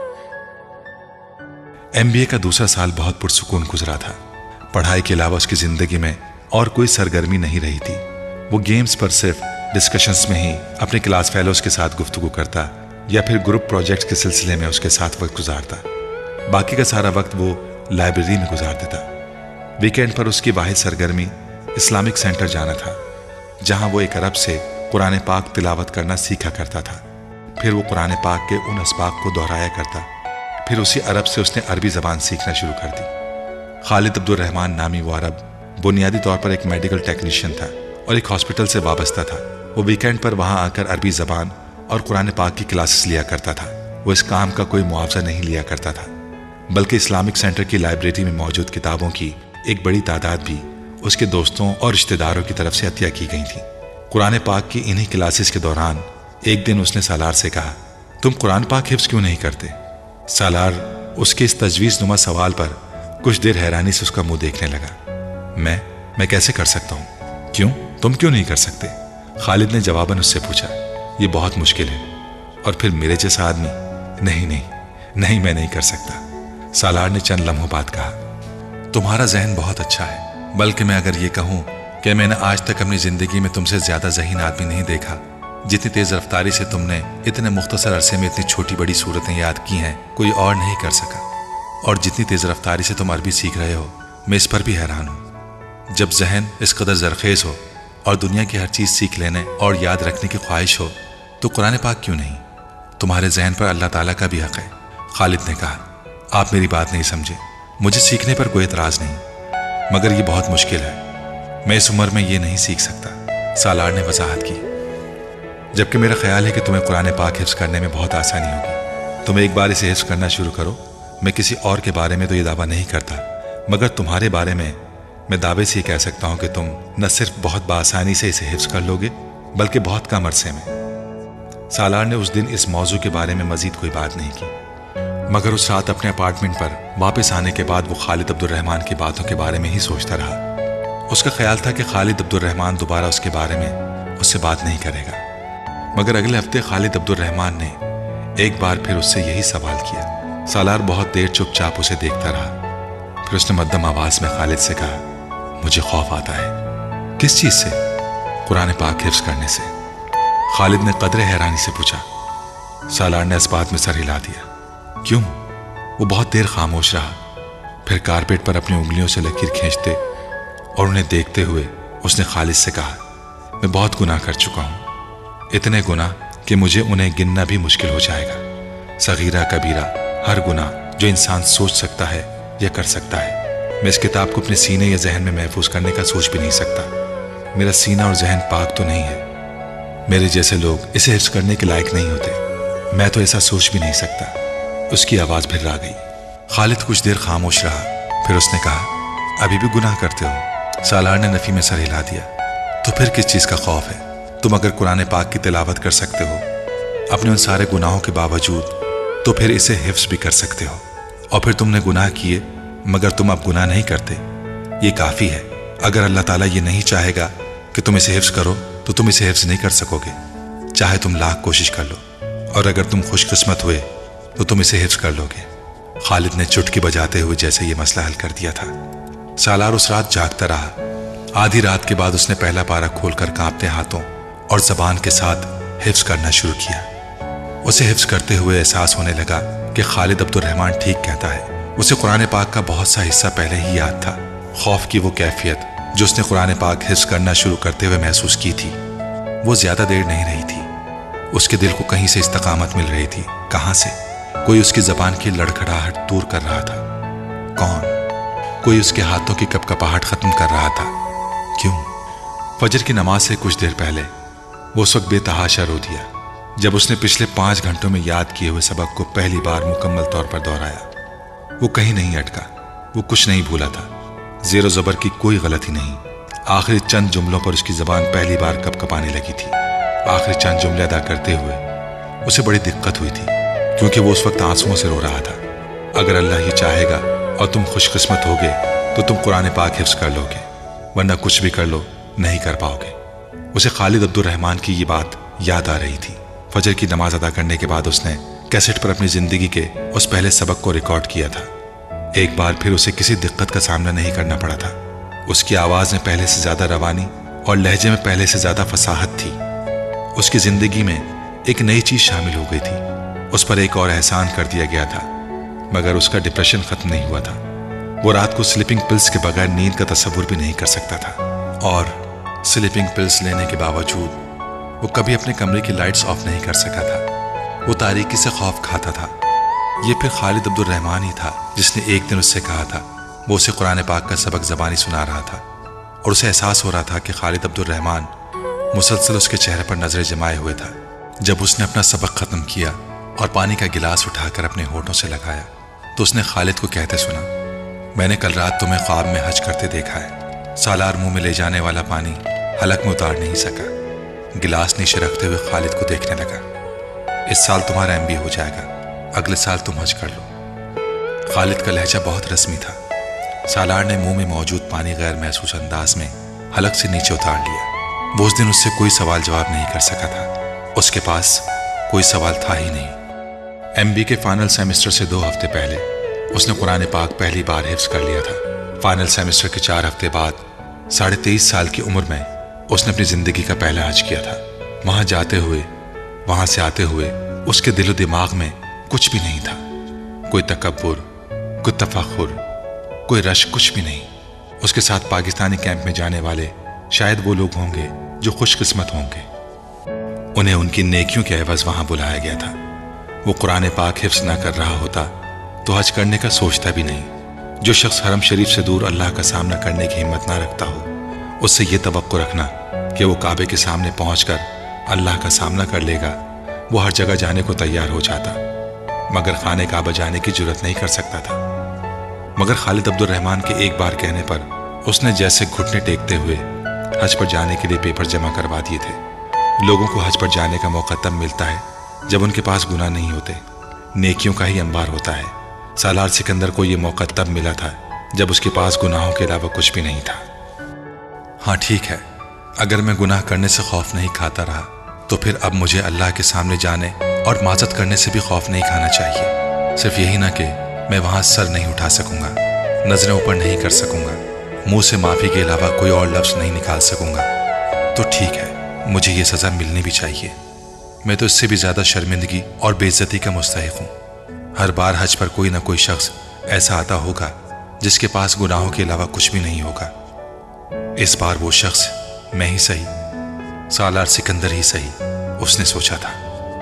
ایم بی اے کا دوسرا سال بہت پرسکون گزرا تھا۔ پڑھائی کے علاوہ اس کی زندگی میں اور کوئی سرگرمی نہیں رہی تھی۔ وہ گیمز پر صرف ڈسکشنز میں ہی اپنے کلاس فیلوز کے ساتھ گفتگو کرتا یا پھر گروپ پروجیکٹس کے سلسلے میں اس کے ساتھ وقت گزارتا۔ باقی کا سارا وقت وہ لائبریری میں گزار دیتا۔ ویکینڈ پر اس کی واحد سرگرمی اسلامک سینٹر جانا تھا، جہاں وہ ایک عرب سے قرآن پاک تلاوت کرنا سیکھا کرتا تھا۔ پھر وہ قرآن پاک کے ان اسباق کو دہرایا کرتا۔ پھر اسی عرب سے اس نے عربی زبان سیکھنا شروع کر دی۔ خالد عبد الرحمن نامی وہ عرب بنیادی طور پر ایک میڈیکل ٹیکنیشین تھا اور ایک ہاسپٹل سے وابستہ تھا۔ وہ ویکینڈ پر وہاں آ کر عربی زبان اور قرآن پاک کی کلاسز لیا کرتا تھا۔ وہ اس کام کا کوئی معاوضہ نہیں لیا کرتا تھا، بلکہ اسلامک سینٹر کی لائبریری میں موجود کتابوں کی ایک بڑی تعداد بھی اس کے دوستوں اور رشتہ داروں کی طرف سے عطیہ کی گئی تھی۔ قرآن پاک کی انہی کلاسز کے دوران ایک دن اس نے سالار سے کہا، تم قرآن پاک حفظ کیوں نہیں کرتے؟ سالار اس کے اس تجویز نما سوال پر کچھ دیر حیرانی سے اس کا منہ دیکھنے لگا۔ میں میں کیسے کر سکتا ہوں؟ کیوں؟ تم کیوں نہیں کر سکتے؟ خالد نے جواباً اس سے پوچھا۔ یہ بہت مشکل ہے، اور پھر میرے جیسا آدمی؟ نہیں نہیں نہیں میں نہیں کر سکتا، سالار نے چند لمحوں بعد کہا۔ تمہارا ذہن بہت اچھا ہے، بلکہ میں اگر یہ کہوں کہ میں نے آج تک اپنی زندگی میں تم سے زیادہ ذہین آدمی نہیں دیکھا۔ جتنی تیز رفتاری سے تم نے اتنے مختصر عرصے میں اتنی چھوٹی بڑی صورتیں یاد کی ہیں کوئی اور نہیں کر سکا، اور جتنی تیز رفتاری سے تم عربی سیکھ رہے ہو میں اس پر بھی حیران ہوں۔ جب ذہن اس قدر زرخیز ہو اور دنیا کی ہر چیز سیکھ لینے اور یاد رکھنے کی خواہش ہو تو قرآن پاک کیوں نہیں؟ تمہارے ذہن پر اللہ تعالیٰ کا بھی حق ہے۔ خالد نے کہا، آپ میری بات نہیں سمجھے، مجھے سیکھنے پر کوئی اعتراض نہیں، مگر یہ بہت مشکل ہے، میں اس عمر میں یہ نہیں سیکھ سکتا، سالار نے وضاحت کی۔ جبکہ میرا خیال ہے کہ تمہیں قرآن پاک حفظ کرنے میں بہت آسانی ہوگی۔ تم ایک بار اسے حفظ کرنا شروع کرو۔ میں کسی اور کے بارے میں تو یہ دعویٰ نہیں کرتا، مگر تمہارے بارے میں میں دعوے سے یہ کہہ سکتا ہوں کہ تم نہ صرف بہت بآسانی سے اسے حفظ کر لوگے بلکہ بہت کم عرصے میں۔ سالار نے اس دن اس موضوع کے بارے میں مزید کوئی بات نہیں کی، مگر اس رات اپنے اپارٹمنٹ پر واپس آنے کے بعد وہ خالد عبد الرحمن کی باتوں کے بارے میں ہی سوچتا رہا۔ اس کا خیال تھا کہ خالد عبد الرحمن دوبارہ اس کے بارے میں اس سے بات نہیں کرے گا، مگر اگلے ہفتے خالد عبد الرحمن نے ایک بار پھر اس سے یہی سوال کیا۔ سالار بہت دیر چپ چاپ اسے دیکھتا رہا، پھر اس نے مدھم آواز میں خالد سے کہا، مجھے خوف آتا ہے۔ किस चीज से? कुरान पाक हिफ्ज करने से। खालिद ने कदरे हैरानी से पूछा। सालार ने इस बात में सर हिला दिया। क्यों? वो बहुत देर खामोश रहा, फिर कारपेट पर अपनी उंगलियों से लकीर खींचते और उन्हें देखते हुए उसने खालिद से कहा, मैं बहुत गुनाह कर चुका हूं, इतने गुनाह कि मुझे उन्हें गिनना भी मुश्किल हो जाएगा। सगीरा कबीरा हर गुनाह जो इंसान सोच सकता है या कर सकता है, मैं इस किताब को अपने सीने या जहन में महफूज करने का सोच भी नहीं सकता। मेरा सीना और जहन पाक तो नहीं है। मेरे जैसे लोग इसे हिफ्ज करने के लायक नहीं होते। मैं तो ऐसा सोच भी नहीं सकता। उसकी आवाज फिर आ गई। खालिद कुछ देर खामोश रहा, फिर उसने कहा, अभी भी गुनाह करते हो? सालार ने नफी में सर हिला दिया। तो फिर किस चीज का खौफ है? तुम अगर कुरान पाक की तिलावत कर सकते हो अपने उन सारे गुनाहों के बावजूद, तो फिर इसे हिफ्ज भी कर सकते हो। और फिर तुमने गुनाह किए मगर तुम अब गुनाह नहीं करते, ये काफी है। अगर अल्लाह ताला ये नहीं चाहेगा कि तुम इसे हिफ्ज करो तो तुम इसे हिफ्ज नहीं कर सकोगे, चाहे तुम लाख कोशिश कर लो। और अगर तुम खुशकिस्मत हुए तो तुम इसे हिफ्ज कर लोगे। खालिद ने चुटकी बजाते हुए जैसे ये मसला हल कर दिया था। सालार उस रात जागता रहा। आधी रात के बाद उसने पहला पारा खोलकर कांपते हाथों और जबान के साथ हिफ्ज करना शुरू किया। उसे हिफ्ज करते हुए एहसास होने लगा कि खालिद अब्दुर्रहमान ठीक कहता है। उसे कुरान पाक का बहुत सा हिस्सा पहले ही याद था। खौफ की वो कैफियत जो उसने कुरान पाक हिफ्ज करना शुरू करते हुए महसूस की थी, वो ज्यादा देर नहीं रही थी। उसके दिल को कहीं से इस्तकामत मिल रही थी। कहां से? कोई उसकी जबान की लड़खड़ाहट दूर कर रहा था। कौन? कोई उसके हाथों की कपकपाहट खत्म कर रहा था। क्यों? फजर की नमाज से कुछ देर पहले वो उस वक्त बेतहाशा रो दिया जब उसने पिछले पांच घंटों में याद किए हुए सबक को पहली बार मुकम्मल तौर पर दोहराया। वो कहीं नहीं अटका, वो कुछ नहीं भूला था। ज़ेर ज़बर की कोई गलती नहीं। आखिरी चंद जुमलों पर उसकी जबान पहली बार कपकपाने लगी थी। आखिरी चंद जुमले अदा करते हुए उसे बड़ी दिक्कत हुई थी, क्योंकि वो उस वक्त आंसुओं से रो रहा था। अगर अल्लाह ही चाहेगा और तुम खुशकिस्मत होगे तो तुम कुरान पाक हिफ्ज कर लोगे, वरना कुछ भी कर लो नहीं कर पाओगे। उसे खालिद अब्दुर्रहमान की ये बात याद आ रही थी। फजर की नमाज अदा करने के बाद उसने कैसेट पर अपनी जिंदगी के उस पहले सबक को रिकॉर्ड किया था। एक बार फिर उसे किसी दिक्कत का सामना नहीं करना पड़ा था। उसकी आवाज में पहले से ज्यादा रवानी और लहजे में पहले से ज्यादा फसाहत थी। उसकी जिंदगी में एक नई चीज शामिल हो गई थी। उस पर एक और एहसान कर दिया गया था, मगर उसका डिप्रेशन खत्म नहीं हुआ था। वो रात को स्लीपिंग पिल्स के बगैर नींद का तसव्वुर भी नहीं कर सकता था, और स्लीपिंग पिल्स लेने के बावजूद वो कभी अपने कमरे की लाइट्स ऑफ नहीं कर सका था। वो तारीकी से खौफ खाता था। ये फिर खालिद अब्दुर्रहमान ही था जिसने एक दिन उससे कहा था। वो उसे कुरान पाक का सबक ज़बानी सुना रहा था और उसे एहसास हो रहा था कि खालिद अब्दुर्रहमान मुसलसल उसके चेहरे पर नजरें जमाए हुए था। जब उसने अपना सबक खत्म किया और पानी का गिलास उठाकर अपने होठों से लगाया तो उसने खालिद को कहते सुना, मैंने कल रात तुम्हें ख्वाब में हज करते देखा है। सालार मुंह में ले जाने वाला पानी हलक में उतार नहीं सका। गिलास नीचे रखते हुए खालिद को देखने लगा। इस साल तुम्हारा एम बी हो जाएगा, अगले साल तुम हज कर लो। खालिद का लहजा बहुत रस्मी था। सालार ने मुंह में मौजूद पानी गैर महसूस अंदाज में हलक से नीचे उतार लिया। वो उस दिन उससे कोई सवाल जवाब नहीं कर सका था। उसके पास कोई सवाल था ही नहीं। एम बी के फाइनल सेमेस्टर से दो हफ्ते पहले उसने कुरान पाक पहली बार हिफ्ज कर लिया था। फाइनल सेमेस्टर के चार हफ्ते बाद साढ़े तेईस साल की उम्र में उसने अपनी जिंदगी का पहला हज किया था। वहां जाते हुए, वहां से आते हुए उसके दिलो दिमाग में कुछ भी नहीं था। कोई तकब्बुर, कोई तफाखुर, कोई रश, कुछ भी नहीं। उसके साथ पाकिस्तानी कैंप में जाने वाले शायद वो लोग होंगे जो खुशकिस्मत होंगे। उन्हें उनकी नेकियों के एवज वहां बुलाया गया था। वो कुरान पाक हिफ्ज न कर रहा होता तो हज करने का सोचता भी नहीं। जो शख्स हरम शरीफ से दूर अल्लाह का सामना करने की हिम्मत ना रखता हो, उससे ये तवक्को रखना कि वो काबे के सामने पहुंचकर अल्लाह का सामना कर लेगा, वो हर जगह जाने को तैयार हो जाता, मगर खाने काबा जाने की जुर्रत नहीं कर सकता था। मगर खालिद अब्दुर्रहमान के एक बार कहने पर उसने जैसे घुटने टेकते हुए हज पर जाने के लिए पेपर जमा करवा दिए थे। लोगों को हज पर जाने का मौका तब मिलता है जब उनके पास गुनाह नहीं होते, नेकियों का ही अंबार होता है। सालार सिकंदर को यह मौका तब मिला था जब उसके पास गुनाहों के अलावा कुछ भी नहीं था। हाँ ठीक है, अगर मैं गुनाह करने से खौफ नहीं खाता रहा तो फिर अब मुझे अल्लाह के सामने जाने और माजत करने से भी खौफ नहीं खाना चाहिए। सिर्फ यही ना कि मैं वहां सर नहीं उठा सकूंगा, नजरें ऊपर नहीं कर सकूंगा, मुंह से माफी के अलावा कोई और लफ्ज नहीं निकाल सकूंगा तो ठीक है, मुझे ये सजा मिलनी भी चाहिए। मैं तो इससे भी ज्यादा शर्मिंदगी और बेइज्जती का मुस्तहिक हूं। हर बार हज पर कोई ना कोई शख्स ऐसा आता होगा जिसके पास गुनाहों के अलावा कुछ भी नहीं होगा। इस बार वो शख्स मैं ही सही, सालार सिकंदर ही सही, उसने सोचा था।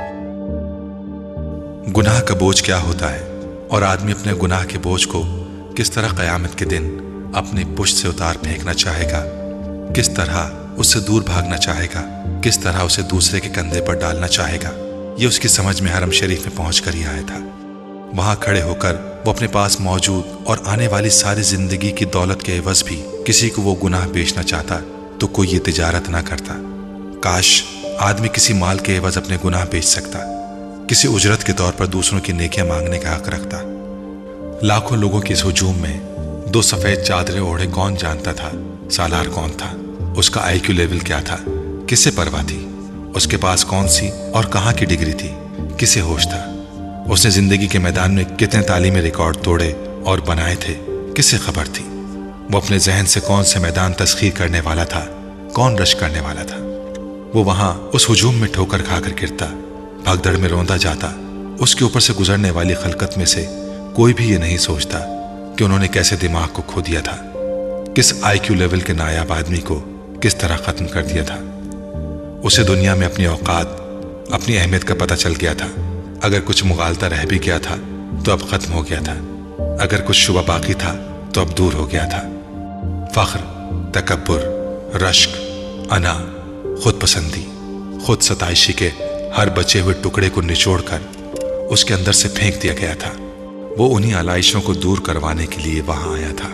गुनाह का बोझ क्या होता है और आदमी अपने गुनाह के बोझ को किस तरह क़यामत के दिन अपनी पुश्त से उतार फेंकना चाहेगा, किस तरह उससे दूर भागना चाहेगा, किस तरह उसे दूसरे के कंधे पर डालना चाहेगा, ये उसकी समझ में हरम शरीफ में पहुंच कर ही आया था। वहां खड़े होकर वो अपने पास मौजूद और आने वाली सारी जिंदगी की दौलत के एवज भी किसी को वो गुनाह बेचना चाहता तो कोई ये तिजारत ना करता। काश आदमी किसी माल के एवज अपने गुनाह बेच सकता, किसी उजरत के तौर पर दूसरों की नेकियां मांगने का हक रखता। लाखों लोगों के इस हुजूम में दो सफेद चादरें ओढ़े कौन जानता था सालार कौन था, उसका आई क्यू लेवल क्या था, किससे परवाह थी, उसके पास कौन सी और कहां की डिग्री थी, किसे होश था, उसने जिंदगी के मैदान में कितने तालीमी रिकॉर्ड तोड़े और बनाए थे, किसे खबर थी। वो अपने जहन से कौन से मैदान तस्खीर करने वाला था, कौन रश करने वाला था। वो वहां उस हुजूम में ठोकर खाकर गिरता, भगदड़ में रोंदा जाता। उसके ऊपर से गुजरने वाली खलकत में से कोई भी ये नहीं सोचता कि उन्होंने कैसे दिमाग को खो दिया था, किस आई क्यू लेवल के नायाब आदमी को किस तरह खत्म कर दिया था। उसे दुनिया में अपनी औकात, अपनी अहमियत का पता चल गया था। अगर कुछ मुगालता रह भी गया था तो अब खत्म हो गया था, अगर कुछ शुबा बाकी था तो अब दूर हो गया था। फख्र, तकब्बुर, रश्क, अना, खुद पसंदी, खुद सताइशी के हर बचे हुए टुकड़े को निचोड़कर उसके अंदर से फेंक दिया गया था। वो उन्हीं आलाइशों को दूर करवाने के लिए वहां आया था।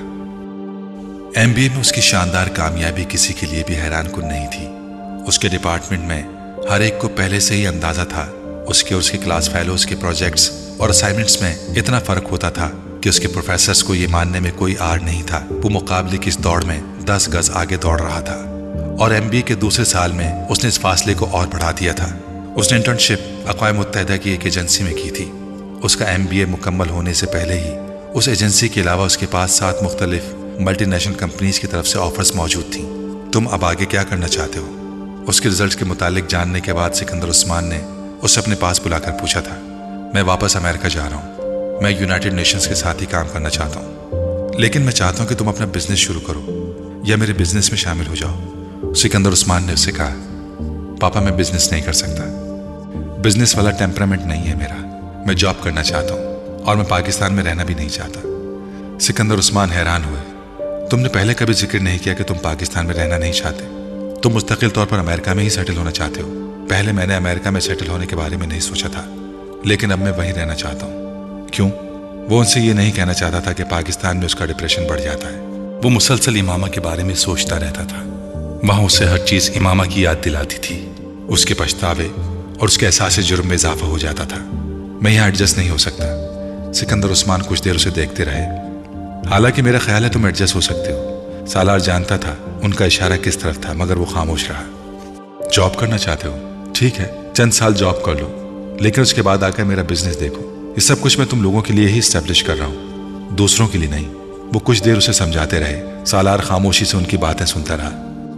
एम बी ए में उसकी शानदार कामयाबी किसी के लिए भी हैरान कुन नहीं थी। उसके डिपार्टमेंट में हर एक को पहले से ही अंदाजा था। उसके और उसके क्लास फेलोज के प्रोजेक्ट्स और असाइनमेंट्स में इतना फर्क होता था कि उसके प्रोफेसर्स को ये मानने में कोई आड़ नहीं था वो मुकाबले की इस दौड़ में दस गज आगे दौड़ रहा था। और एम बी ए के दूसरे साल में उसने इस फासले को और बढ़ा दिया था। उसने इंटर्नशिप अक़वाम मुत्तहिदा की एक एजेंसी में की थी। उसका एम बी ए मुकम्मल होने से पहले ही उस एजेंसी के अलावा उसके पास सात मुख्तलिफ मल्टी नेशनल कंपनीज की तरफ से ऑफर्स मौजूद थी। तुम अब आगे क्या करना चाहते हो? उसके रिजल्ट्स के मुतालिक जानने के बाद सिकंदर उस्मान ने उसे अपने पास बुलाकर पूछा था। मैं वापस अमेरिका जा रहा हूँ। मैं यूनाइटेड नेशंस के साथ ही काम करना चाहता हूँ, लेकिन मैं चाहता हूँ कि तुम अपना बिजनेस शुरू करो या मेरे बिजनेस में शामिल हो जाओ। सिकंदर उस्मान ने उससे कहा, पापा मैं बिजनेस नहीं कर सकता, बिजनेस वाला टेम्परामेंट नहीं है मेरा। मैं जॉब करना चाहता हूँ और मैं पाकिस्तान में रहना भी नहीं चाहता। सिकंदर उस्मान हैरान हुए। तुमने पहले कभी जिक्र नहीं किया कि तुम पाकिस्तान में रहना नहीं चाहते, तुम मुस्तकिल तौर पर अमेरिका में ही सेटल होना चाहते हो। पहले मैंने अमेरिका में सेटल होने के बारे में नहीं सोचा था, लेकिन अब मैं वहीं रहना चाहता हूँ। क्यों? वो उनसे ये नहीं कहना चाहता था कि पाकिस्तान में उसका डिप्रेशन बढ़ जाता है। वो मुसलसल इमामा के बारे में सोचता रहता था। वहाँ उसे हर चीज़ इमामा की याद दिलाती थी। उसके पछतावे और उसके एहसास जुर्म में इजाफा हो जाता था। मैं यहाँ एडजस्ट नहीं हो सकता। सिकंदर उस्मान कुछ देर उसे देखते रहे। हालांकि मेरा ख्याल है तुम एडजस्ट हो सकते हो। सालार जानता था उनका इशारा किस तरफ था, मगर वो खामोश रहा। जॉब करना चाहते हो? ठीक है, चंद साल जॉब कर लो, लेकिन उसके बाद आकर मेरा बिजनेस देखो। ये सब कुछ मैं तुम लोगों के लिए ही स्टैब्लिश कर रहा हूँ, दूसरों के लिए नहीं। वो कुछ देर उसे समझाते रहे। सालार खामोशी से उनकी बातें सुनता रहा।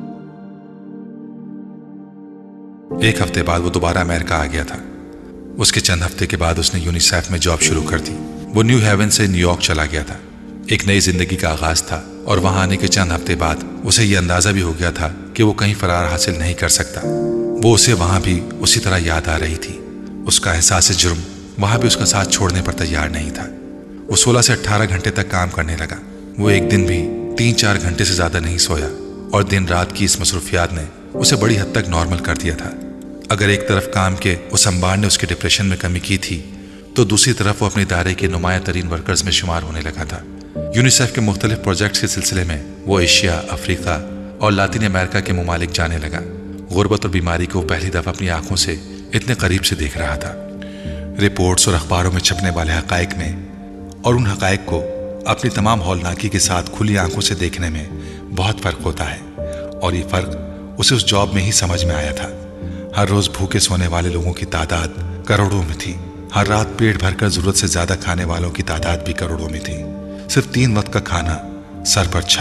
एक हफ्ते बाद वो दोबारा अमेरिका आ गया था। उसके चंद हफ्ते के बाद उसने यूनिसेफ में जॉब शुरू कर दी। वो न्यू हेवन से न्यूयॉर्क चला गया था। एक नई जिंदगी का आगाज था और वहां आने के चंद हफ्ते बाद उसे यह अंदाजा भी हो गया था कि वो कहीं फरार हासिल नहीं कर सकता। वो उसे वहां भी उसी तरह याद आ रही थी। उसका एहसास जुर्म वहां भी उसका साथ छोड़ने पर तैयार नहीं था। वो सोलह से अट्ठारह घंटे तक काम करने लगा। वो एक दिन भी तीन चार घंटे से ज्यादा नहीं सोया और दिन रात की इस मसरूफियात ने उसे बड़ी हद तक नॉर्मल कर दिया था। अगर एक तरफ काम के उस अंबार ने उसके डिप्रेशन में कमी की थी, तो दूसरी तरफ वो अपने इदारे के नुमाया तरीन वर्कर्स में शुमार होने लगा था। यूनिसेफ के मुख्तलिफ प्रोजेक्ट्स के सिलसिले में वो एशिया, अफ्रीका और लातिन अमेरिका के ममालिक जाने लगा। गुर्बत और बीमारी को पहली दफा अपनी आंखों से इतने करीब से देख रहा था। रिपोर्ट्स और अखबारों में छपने वाले हकायक में और उन हकायक को अपनी तमाम हौलनाकी के साथ खुली आंखों से देखने में बहुत फर्क होता है, और ये फर्क उसे उस जॉब में ही समझ में आया था। हर रोज भूखे सोने वाले लोगों की तादाद करोड़ों में थी। हर रात पेट भरकर जरूरत से ज्यादा खाने वालों की तादाद भी करोड़ों में थी। सिर्फ तीन वक्त का खाना, सर पर छत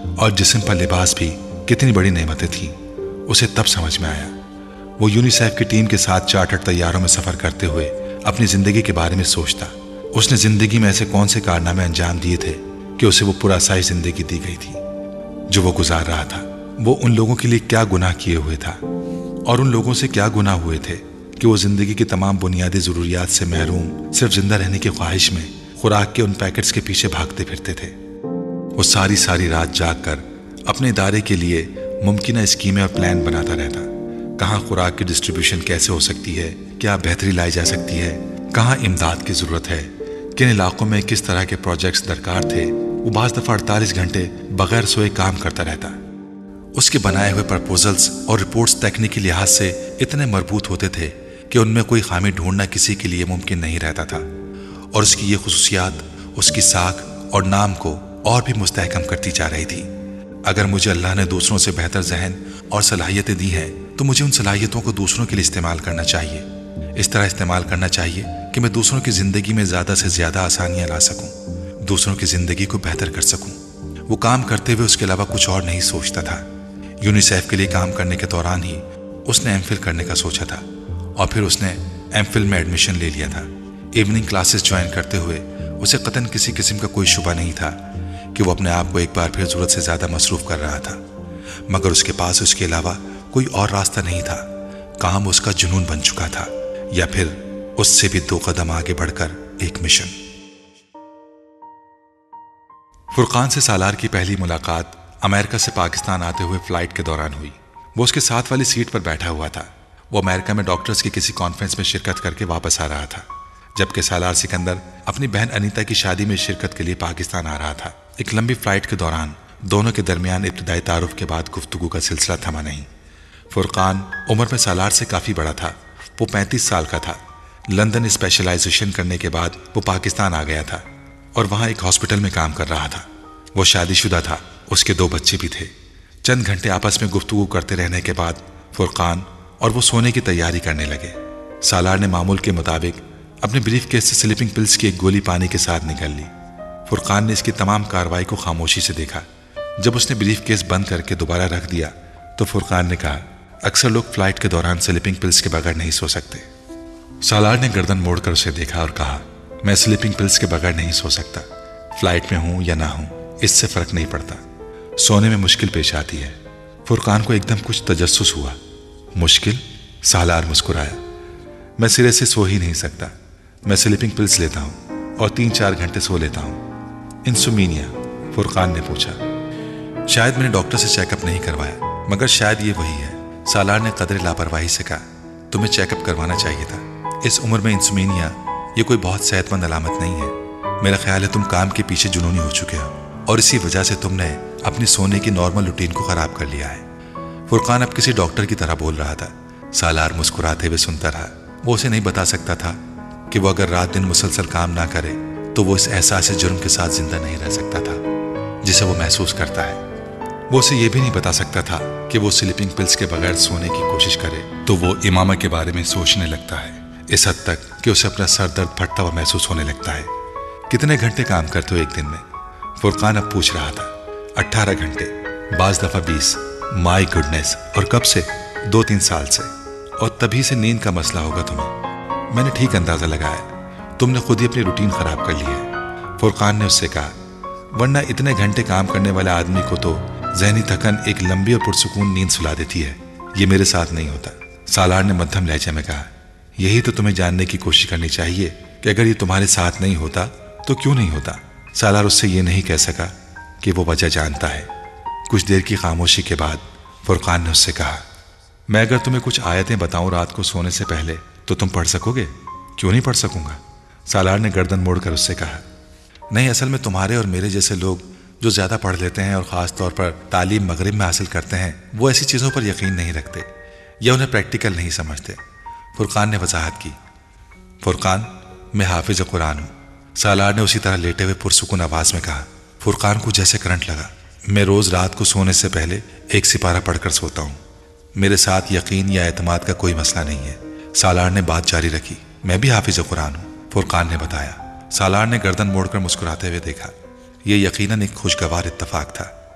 اور جسم پر لباس بھی کتنی بڑی نعمتیں تھیں، اسے تب سمجھ میں آیا۔ وہ یونیسیف کی ٹیم کے ساتھ چارٹرڈ طیاروں میں سفر کرتے ہوئے اپنی زندگی کے بارے میں سوچتا۔ اس نے زندگی میں ایسے کون سے کارنامے انجام دیے تھے کہ اسے وہ پرآسائش زندگی دی گئی تھی جو وہ گزار رہا تھا۔ وہ ان لوگوں کے لیے کیا گناہ کیے ہوئے تھا، اور ان لوگوں سے کیا گناہ ہوئے تھے کہ وہ زندگی کی تمام بنیادی ضروریات سے محروم صرف زندہ رہنے کی خواہش میں خوراک کے ان پیکٹس کے پیچھے بھاگتے پھرتے تھے۔ وہ ساری ساری رات جاگ کر اپنے ادارے کے لیے ممکنہ اسکیمیں اور پلان بناتا رہتا۔ کہاں خوراک کی ڈسٹریبیوشن کیسے ہو سکتی ہے، کیا بہتری لائی جا سکتی ہے، کہاں امداد کی ضرورت ہے، کن علاقوں میں کس طرح کے پروجیکٹس درکار تھے۔ وہ بعض دفعہ اڑتالیس گھنٹے بغیر سوئے کام کرتا رہتا۔ اس کے بنائے ہوئے پرپوزلز اور رپورٹس تکنیکی لحاظ سے اتنے مربوط ہوتے تھے کہ ان میں کوئی خامی ڈھونڈنا کسی کے لیے ممکن نہیں رہتا تھا، اور اس کی یہ خصوصیات اس کی ساکھ اور نام کو اور بھی مستحکم کرتی جا رہی تھی۔ اگر مجھے اللہ نے دوسروں سے بہتر ذہن اور صلاحیتیں دی ہیں تو مجھے ان صلاحیتوں کو دوسروں کے لیے استعمال کرنا چاہیے، اس طرح استعمال کرنا چاہیے کہ میں دوسروں کی زندگی میں زیادہ سے زیادہ آسانیاں لا سکوں، دوسروں کی زندگی کو بہتر کر سکوں۔ وہ کام کرتے ہوئے اس کے علاوہ کچھ اور نہیں سوچتا تھا۔ یونیسیف کے لیے کام کرنے کے دوران ہی اس نے ایم فل کرنے کا سوچا تھا، اور پھر اس نے ایم فل میں ایڈمیشن لے لیا تھا۔ ایوننگ کلاسز جوائن کرتے ہوئے اسے قطعاً کسی قسم کا کوئی شبہ نہیں تھا کہ وہ اپنے آپ کو ایک بار پھر ضرورت سے زیادہ مصروف کر رہا تھا، مگر اس کے پاس اس کے علاوہ کوئی اور راستہ نہیں تھا۔ کام اس کا جنون بن چکا تھا، یا پھر اس سے بھی دو قدم آگے بڑھ کر ایک مشن۔ فرقان سے سالار کی پہلی ملاقات امریکہ سے پاکستان آتے ہوئے فلائٹ کے دوران ہوئی۔ وہ اس کے ساتھ والی سیٹ پر بیٹھا ہوا تھا۔ وہ امریکہ میں ڈاکٹرز کی کسی کانفرنس میں شرکت کر کے واپس آ رہا تھا، جبکہ سالار سکندر اپنی بہن انیتا کی شادی میں شرکت کے لیے پاکستان آ رہا تھا۔ ایک لمبی فلائٹ کے دوران دونوں کے درمیان ابتدائی تعارف کے بعد گفتگو کا سلسلہ تھما نہیں۔ فرقان عمر میں سالار سے کافی بڑا تھا۔ وہ پینتیس سال کا تھا۔ لندن اسپیشلائزیشن کرنے کے بعد وہ پاکستان آ گیا تھا اور وہاں ایک ہاسپٹل میں کام کر رہا تھا۔ وہ شادی شدہ تھا، اس کے دو بچے بھی تھے۔ چند گھنٹے آپس میں گفتگو کرتے رہنے کے بعد فرقان اور وہ سونے کی تیاری کرنے لگے۔ سالار نے معمول کے مطابق اپنے بریف کیس سے سلیپنگ پلز کی ایک گولی پانی کے ساتھ نکل لی۔ فرقان نے اس کی تمام کارروائی کو خاموشی سے دیکھا۔ جب اس نے بریف کیس بند کر کے دوبارہ رکھ دیا تو فرقان نے کہا، اکثر لوگ فلائٹ کے دوران سلیپنگ پلز کے بغیر نہیں سو سکتے۔ سالار نے گردن موڑ کر اسے دیکھا اور کہا، میں سلیپنگ پلز کے بغیر نہیں سو سکتا۔ فلائٹ میں ہوں یا نہ ہوں اس سے فرق نہیں پڑتا، سونے میں مشکل پیش آتی ہے۔ فرقان کو ایک دم کچھ تجسس ہوا۔ مشکل؟ سالار مسکرایا، میں سرے سے سو ہی نہیں سکتا۔ میں سلیپنگ پلز لیتا ہوں اور تین چار گھنٹے سو لیتا ہوں۔ انسومینیا؟ فرقان نے پوچھا۔ شاید میں نے ڈاکٹر سے چیک اپ نہیں کروایا، مگر شاید یہ وہی ہے۔ سالار نے قدر لاپرواہی سے کہا، تمہیں چیک اپ کروانا چاہیے تھا۔ اس عمر میں انسومینیا یہ کوئی بہت صحت مند علامت نہیں ہے۔ میرا خیال ہے تم کام کے پیچھے جنونی ہو چکے ہو، اور اسی وجہ سے تم نے اپنی سونے کی نارمل روٹین کو خراب کر لیا ہے۔ فرقان اب کسی ڈاکٹر کی طرح بول رہا تھا۔ سالار مسکراتے ہوئے سنتا رہا۔ وہ اسے نہیں بتا سکتا تھا کہ وہ اگر رات دن مسلسل کام نہ کرے تو وہ اس احساس جرم کے ساتھ زندہ نہیں رہ سکتا تھا جسے وہ محسوس کرتا ہے۔ وہ اسے یہ بھی نہیں بتا سکتا تھا کہ وہ سلیپنگ پلز کے بغیر سونے کی کوشش کرے تو وہ امامہ کے بارے میں سوچنے لگتا ہے، اس حد تک کہ اسے اپنا سر درد پھٹتا ہوا محسوس ہونے لگتا ہے۔ کتنے گھنٹے کام کرتے ہو ایک دن میں؟ فرقان اب پوچھ رہا تھا۔ اٹھارہ گھنٹے، بعض دفعہ بیس۔ مائی گڈنس، اور کب سے؟ دو تین سال سے۔ اور تبھی سے نیند کا مسئلہ ہوگا تمہیں۔ میں نے ٹھیک اندازہ لگایا، تم نے خود ہی اپنی روٹین خراب کر لی ہے، فرقان نے اس سے کہا، ورنہ اتنے گھنٹے کام کرنے والے آدمی کو تو ذہنی تھکن ایک لمبی اور پرسکون نیند سلا دیتی ہے۔ یہ میرے ساتھ نہیں ہوتا، سالار نے مدھم لہجے میں کہا۔ یہی تو تمہیں جاننے کی کوشش کرنی چاہیے کہ اگر یہ تمہارے ساتھ نہیں ہوتا تو کیوں نہیں ہوتا۔ سالار اس سے یہ نہیں کہہ سکا کہ وہ وجہ جانتا ہے۔ کچھ دیر کی خاموشی کے بعد فرقان نے اس سے کہا، میں اگر تمہیں کچھ آیتیں بتاؤں رات کو سونے سے پہلے تو تم پڑھ سکو گے؟ کیوں نہیں پڑھ سکوں گا؟ سالار نے گردن موڑ کر اس سے کہا، نہیں، اصل میں تمہارے اور میرے جیسے لوگ جو زیادہ پڑھ لیتے ہیں اور خاص طور پر تعلیم مغرب میں حاصل کرتے ہیں، وہ ایسی چیزوں پر یقین نہیں رکھتے یا انہیں پریکٹیکل نہیں سمجھتے۔ فرقان نے وضاحت کی۔ فرقان، میں حافظ قرآن ہوں، سالار نے اسی طرح لیٹے ہوئے پرسکون آواز میں کہا۔ فرقان کو جیسے کرنٹ لگا۔ میں روز رات کو سونے سے پہلے ایک سپارہ پڑھ کر سوتا ہوں۔ میرے ساتھ یقین یا اعتماد کا کوئی مسئلہ نہیں ہے۔ سالار نے بات جاری رکھی، میں بھی حافظ قرآن ہوں، فرقان نے بتایا۔ سالار نے گردن موڑ کر مسکراتے ہوئے دیکھا۔ یہ یقیناً ایک خوشگوار اتفاق تھا۔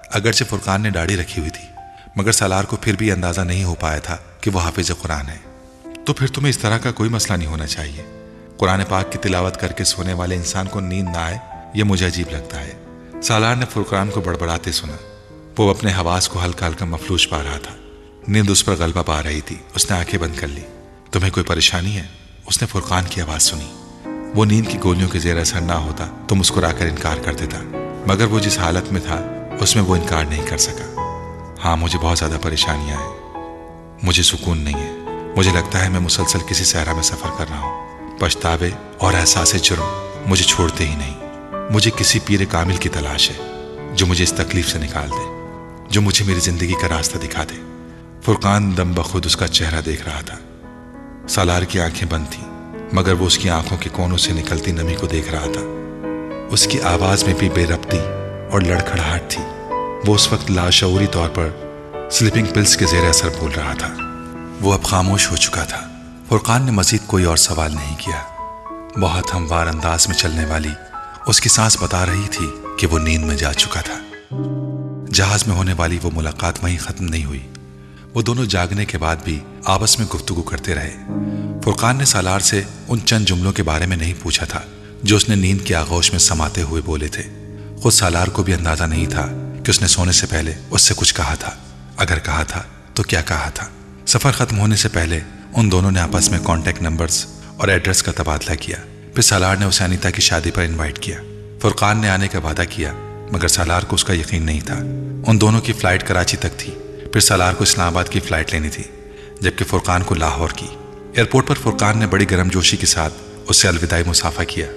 اگرچہ فرقان نے داڑھی رکھی ہوئی تھی، مگر سالار کو پھر بھی اندازہ نہیں ہو پایا تھا کہ وہ حافظ قرآن ہے۔ تو پھر تمہیں اس طرح کا کوئی مسئلہ نہیں ہونا چاہیے۔ قرآن پاک کی تلاوت کر کے سونے والے انسان کو نیند نہ آئے، یہ مجھے عجیب لگتا ہے۔ سالار نے فرقان کو بڑبڑاتے سنا۔ وہ اپنے حواس کو ہلکا ہلکا مفلوج پا رہا تھا۔ نیند اس پر غلبہ پا رہی تھی۔ اس نے آنکھیں بند کر لی۔ تمہیں کوئی پریشانی ہے؟ اس نے فرقان کی آواز سنی۔ وہ نیند کی گولیوں کے زیر اثر نہ ہوتا تو مسکرا کر انکار کر دیتا، مگر وہ جس حالت میں تھا اس میں وہ انکار نہیں کر سکا۔ ہاں، مجھے بہت زیادہ پریشانیاں ہیں، مجھے سکون نہیں ہے۔ مجھے لگتا ہے میں مسلسل کسی صحرا میں سفر کر رہا ہوں۔ پچھتاوے اور احساس جرم مجھے چھوڑتے ہی نہیں۔ مجھے کسی پیر کامل کی تلاش ہے جو مجھے اس تکلیف سے نکال دے، جو مجھے میری زندگی کا راستہ دکھا دے۔ فرقان دم بخود اس کا چہرہ دیکھ رہا تھا۔ سالار کی آنکھیں بند تھیں، مگر وہ اس کی آنکھوں کے کونوں سے نکلتی نمی کو دیکھ رہا تھا۔ اس کی آواز میں بھی بے ربطی اور لڑکھڑاہٹ تھی۔ وہ اس وقت لاشعوری طور پر سلیپنگ پلز کے زیر اثر بول رہا تھا۔ وہ اب خاموش ہو چکا تھا۔ فرقان نے مزید کوئی اور سوال نہیں کیا۔ بہت ہموار انداز میں چلنے والی اس کی سانس بتا رہی تھی کہ وہ نیند میں جا چکا تھا۔ جہاز میں ہونے والی وہ ملاقات وہیں ختم نہیں ہوئی۔ وہ دونوں جاگنے کے بعد بھی آپس میں گفتگو کرتے رہے۔ فرقان نے سالار سے ان چند جملوں کے بارے میں نہیں پوچھا تھا جو اس نے نیند کے آغوش میں سماتے ہوئے بولے تھے۔ خود سالار کو بھی اندازہ نہیں تھا کہ اس نے سونے سے پہلے اس سے کچھ کہا تھا۔ اگر کہا تھا تو کیا کہا تھا۔ سفر ختم ہونے سے پہلے ان دونوں نے آپس میں کانٹیکٹ نمبرز اور ایڈریس کا تبادلہ کیا۔ پھر سالار نے اسے انیتا کی شادی پر انوائٹ کیا۔ فرقان نے آنے کا وعدہ کیا، مگر سالار کو اس کا یقین نہیں تھا۔ ان دونوں کی فلائٹ کراچی تک تھی، پھر سالار کو اسلام آباد کی فلائٹ لینی تھی، جبکہ فرقان کو لاہور کی۔ ایئرپورٹ پر فرقان نے بڑی گرم جوشی کے ساتھ اس سے الوداعی مصافحہ کیا۔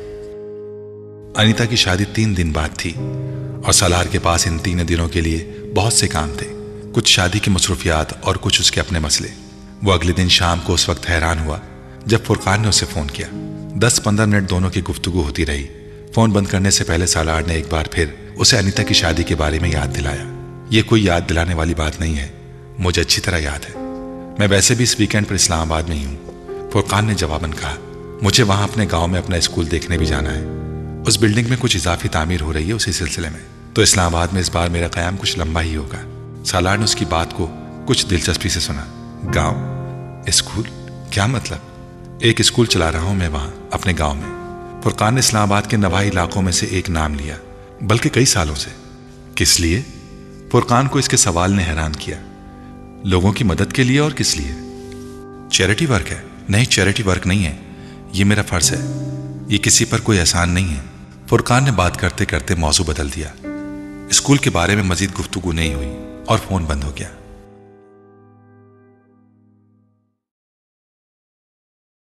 انیتا کی شادی تین دن بعد تھی اور سالار کے پاس ان تین دنوں کے لیے بہت سے کام تھے، کچھ شادی کی مصروفیات اور کچھ اس کے اپنے مسئلے۔ وہ اگلے دن شام کو اس وقت حیران ہوا جب فرقان نے اسے فون کیا۔ دس پندرہ منٹ دونوں کی گفتگو ہوتی رہی۔ فون بند کرنے سے پہلے سالار نے ایک بار پھر اسے انیتا کی شادی کے بارے میں یاد دلایا۔ یہ کوئی یاد دلانے والی بات نہیں ہے، مجھے اچھی طرح یاد ہے، میں ویسے بھی اس ویکینڈ پر اسلام آباد میں ہی ہوں۔ فرقان نے جواباً کہا، مجھے وہاں اپنے گاؤں میں اپنا اسکول دیکھنے بھی جانا ہے۔ اس بلڈنگ میں کچھ اضافی تعمیر ہو رہی ہے، اسی سلسلے میں تو اسلام آباد میں اس بار میرا قیام کچھ لمبا ہی ہوگا۔ سالار نے اس کی بات کو کچھ دلچسپی سے سنا۔ گاؤں؟ اسکول؟ کیا مطلب؟ ایک اسکول چلا رہا ہوں میں وہاں اپنے گاؤں میں۔ فرقان نے اسلام آباد کے نواحی علاقوں میں سے ایک نام لیا، بلکہ کئی سالوں سے۔ کس لیے؟ فرقان کو اس کے سوال نے حیران کیا۔ لوگوں کی مدد کے لیے اور کس لیے؟ چیریٹی ورک ہے؟ نہیں، چیریٹی ورک نہیں ہے، یہ میرا فرض ہے، یہ کسی پر کوئی احسان نہیں ہے۔ فرقان نے بات کرتے کرتے موضوع بدل دیا۔ اسکول کے بارے میں مزید گفتگو نہیں ہوئی اور فون بند ہو گیا۔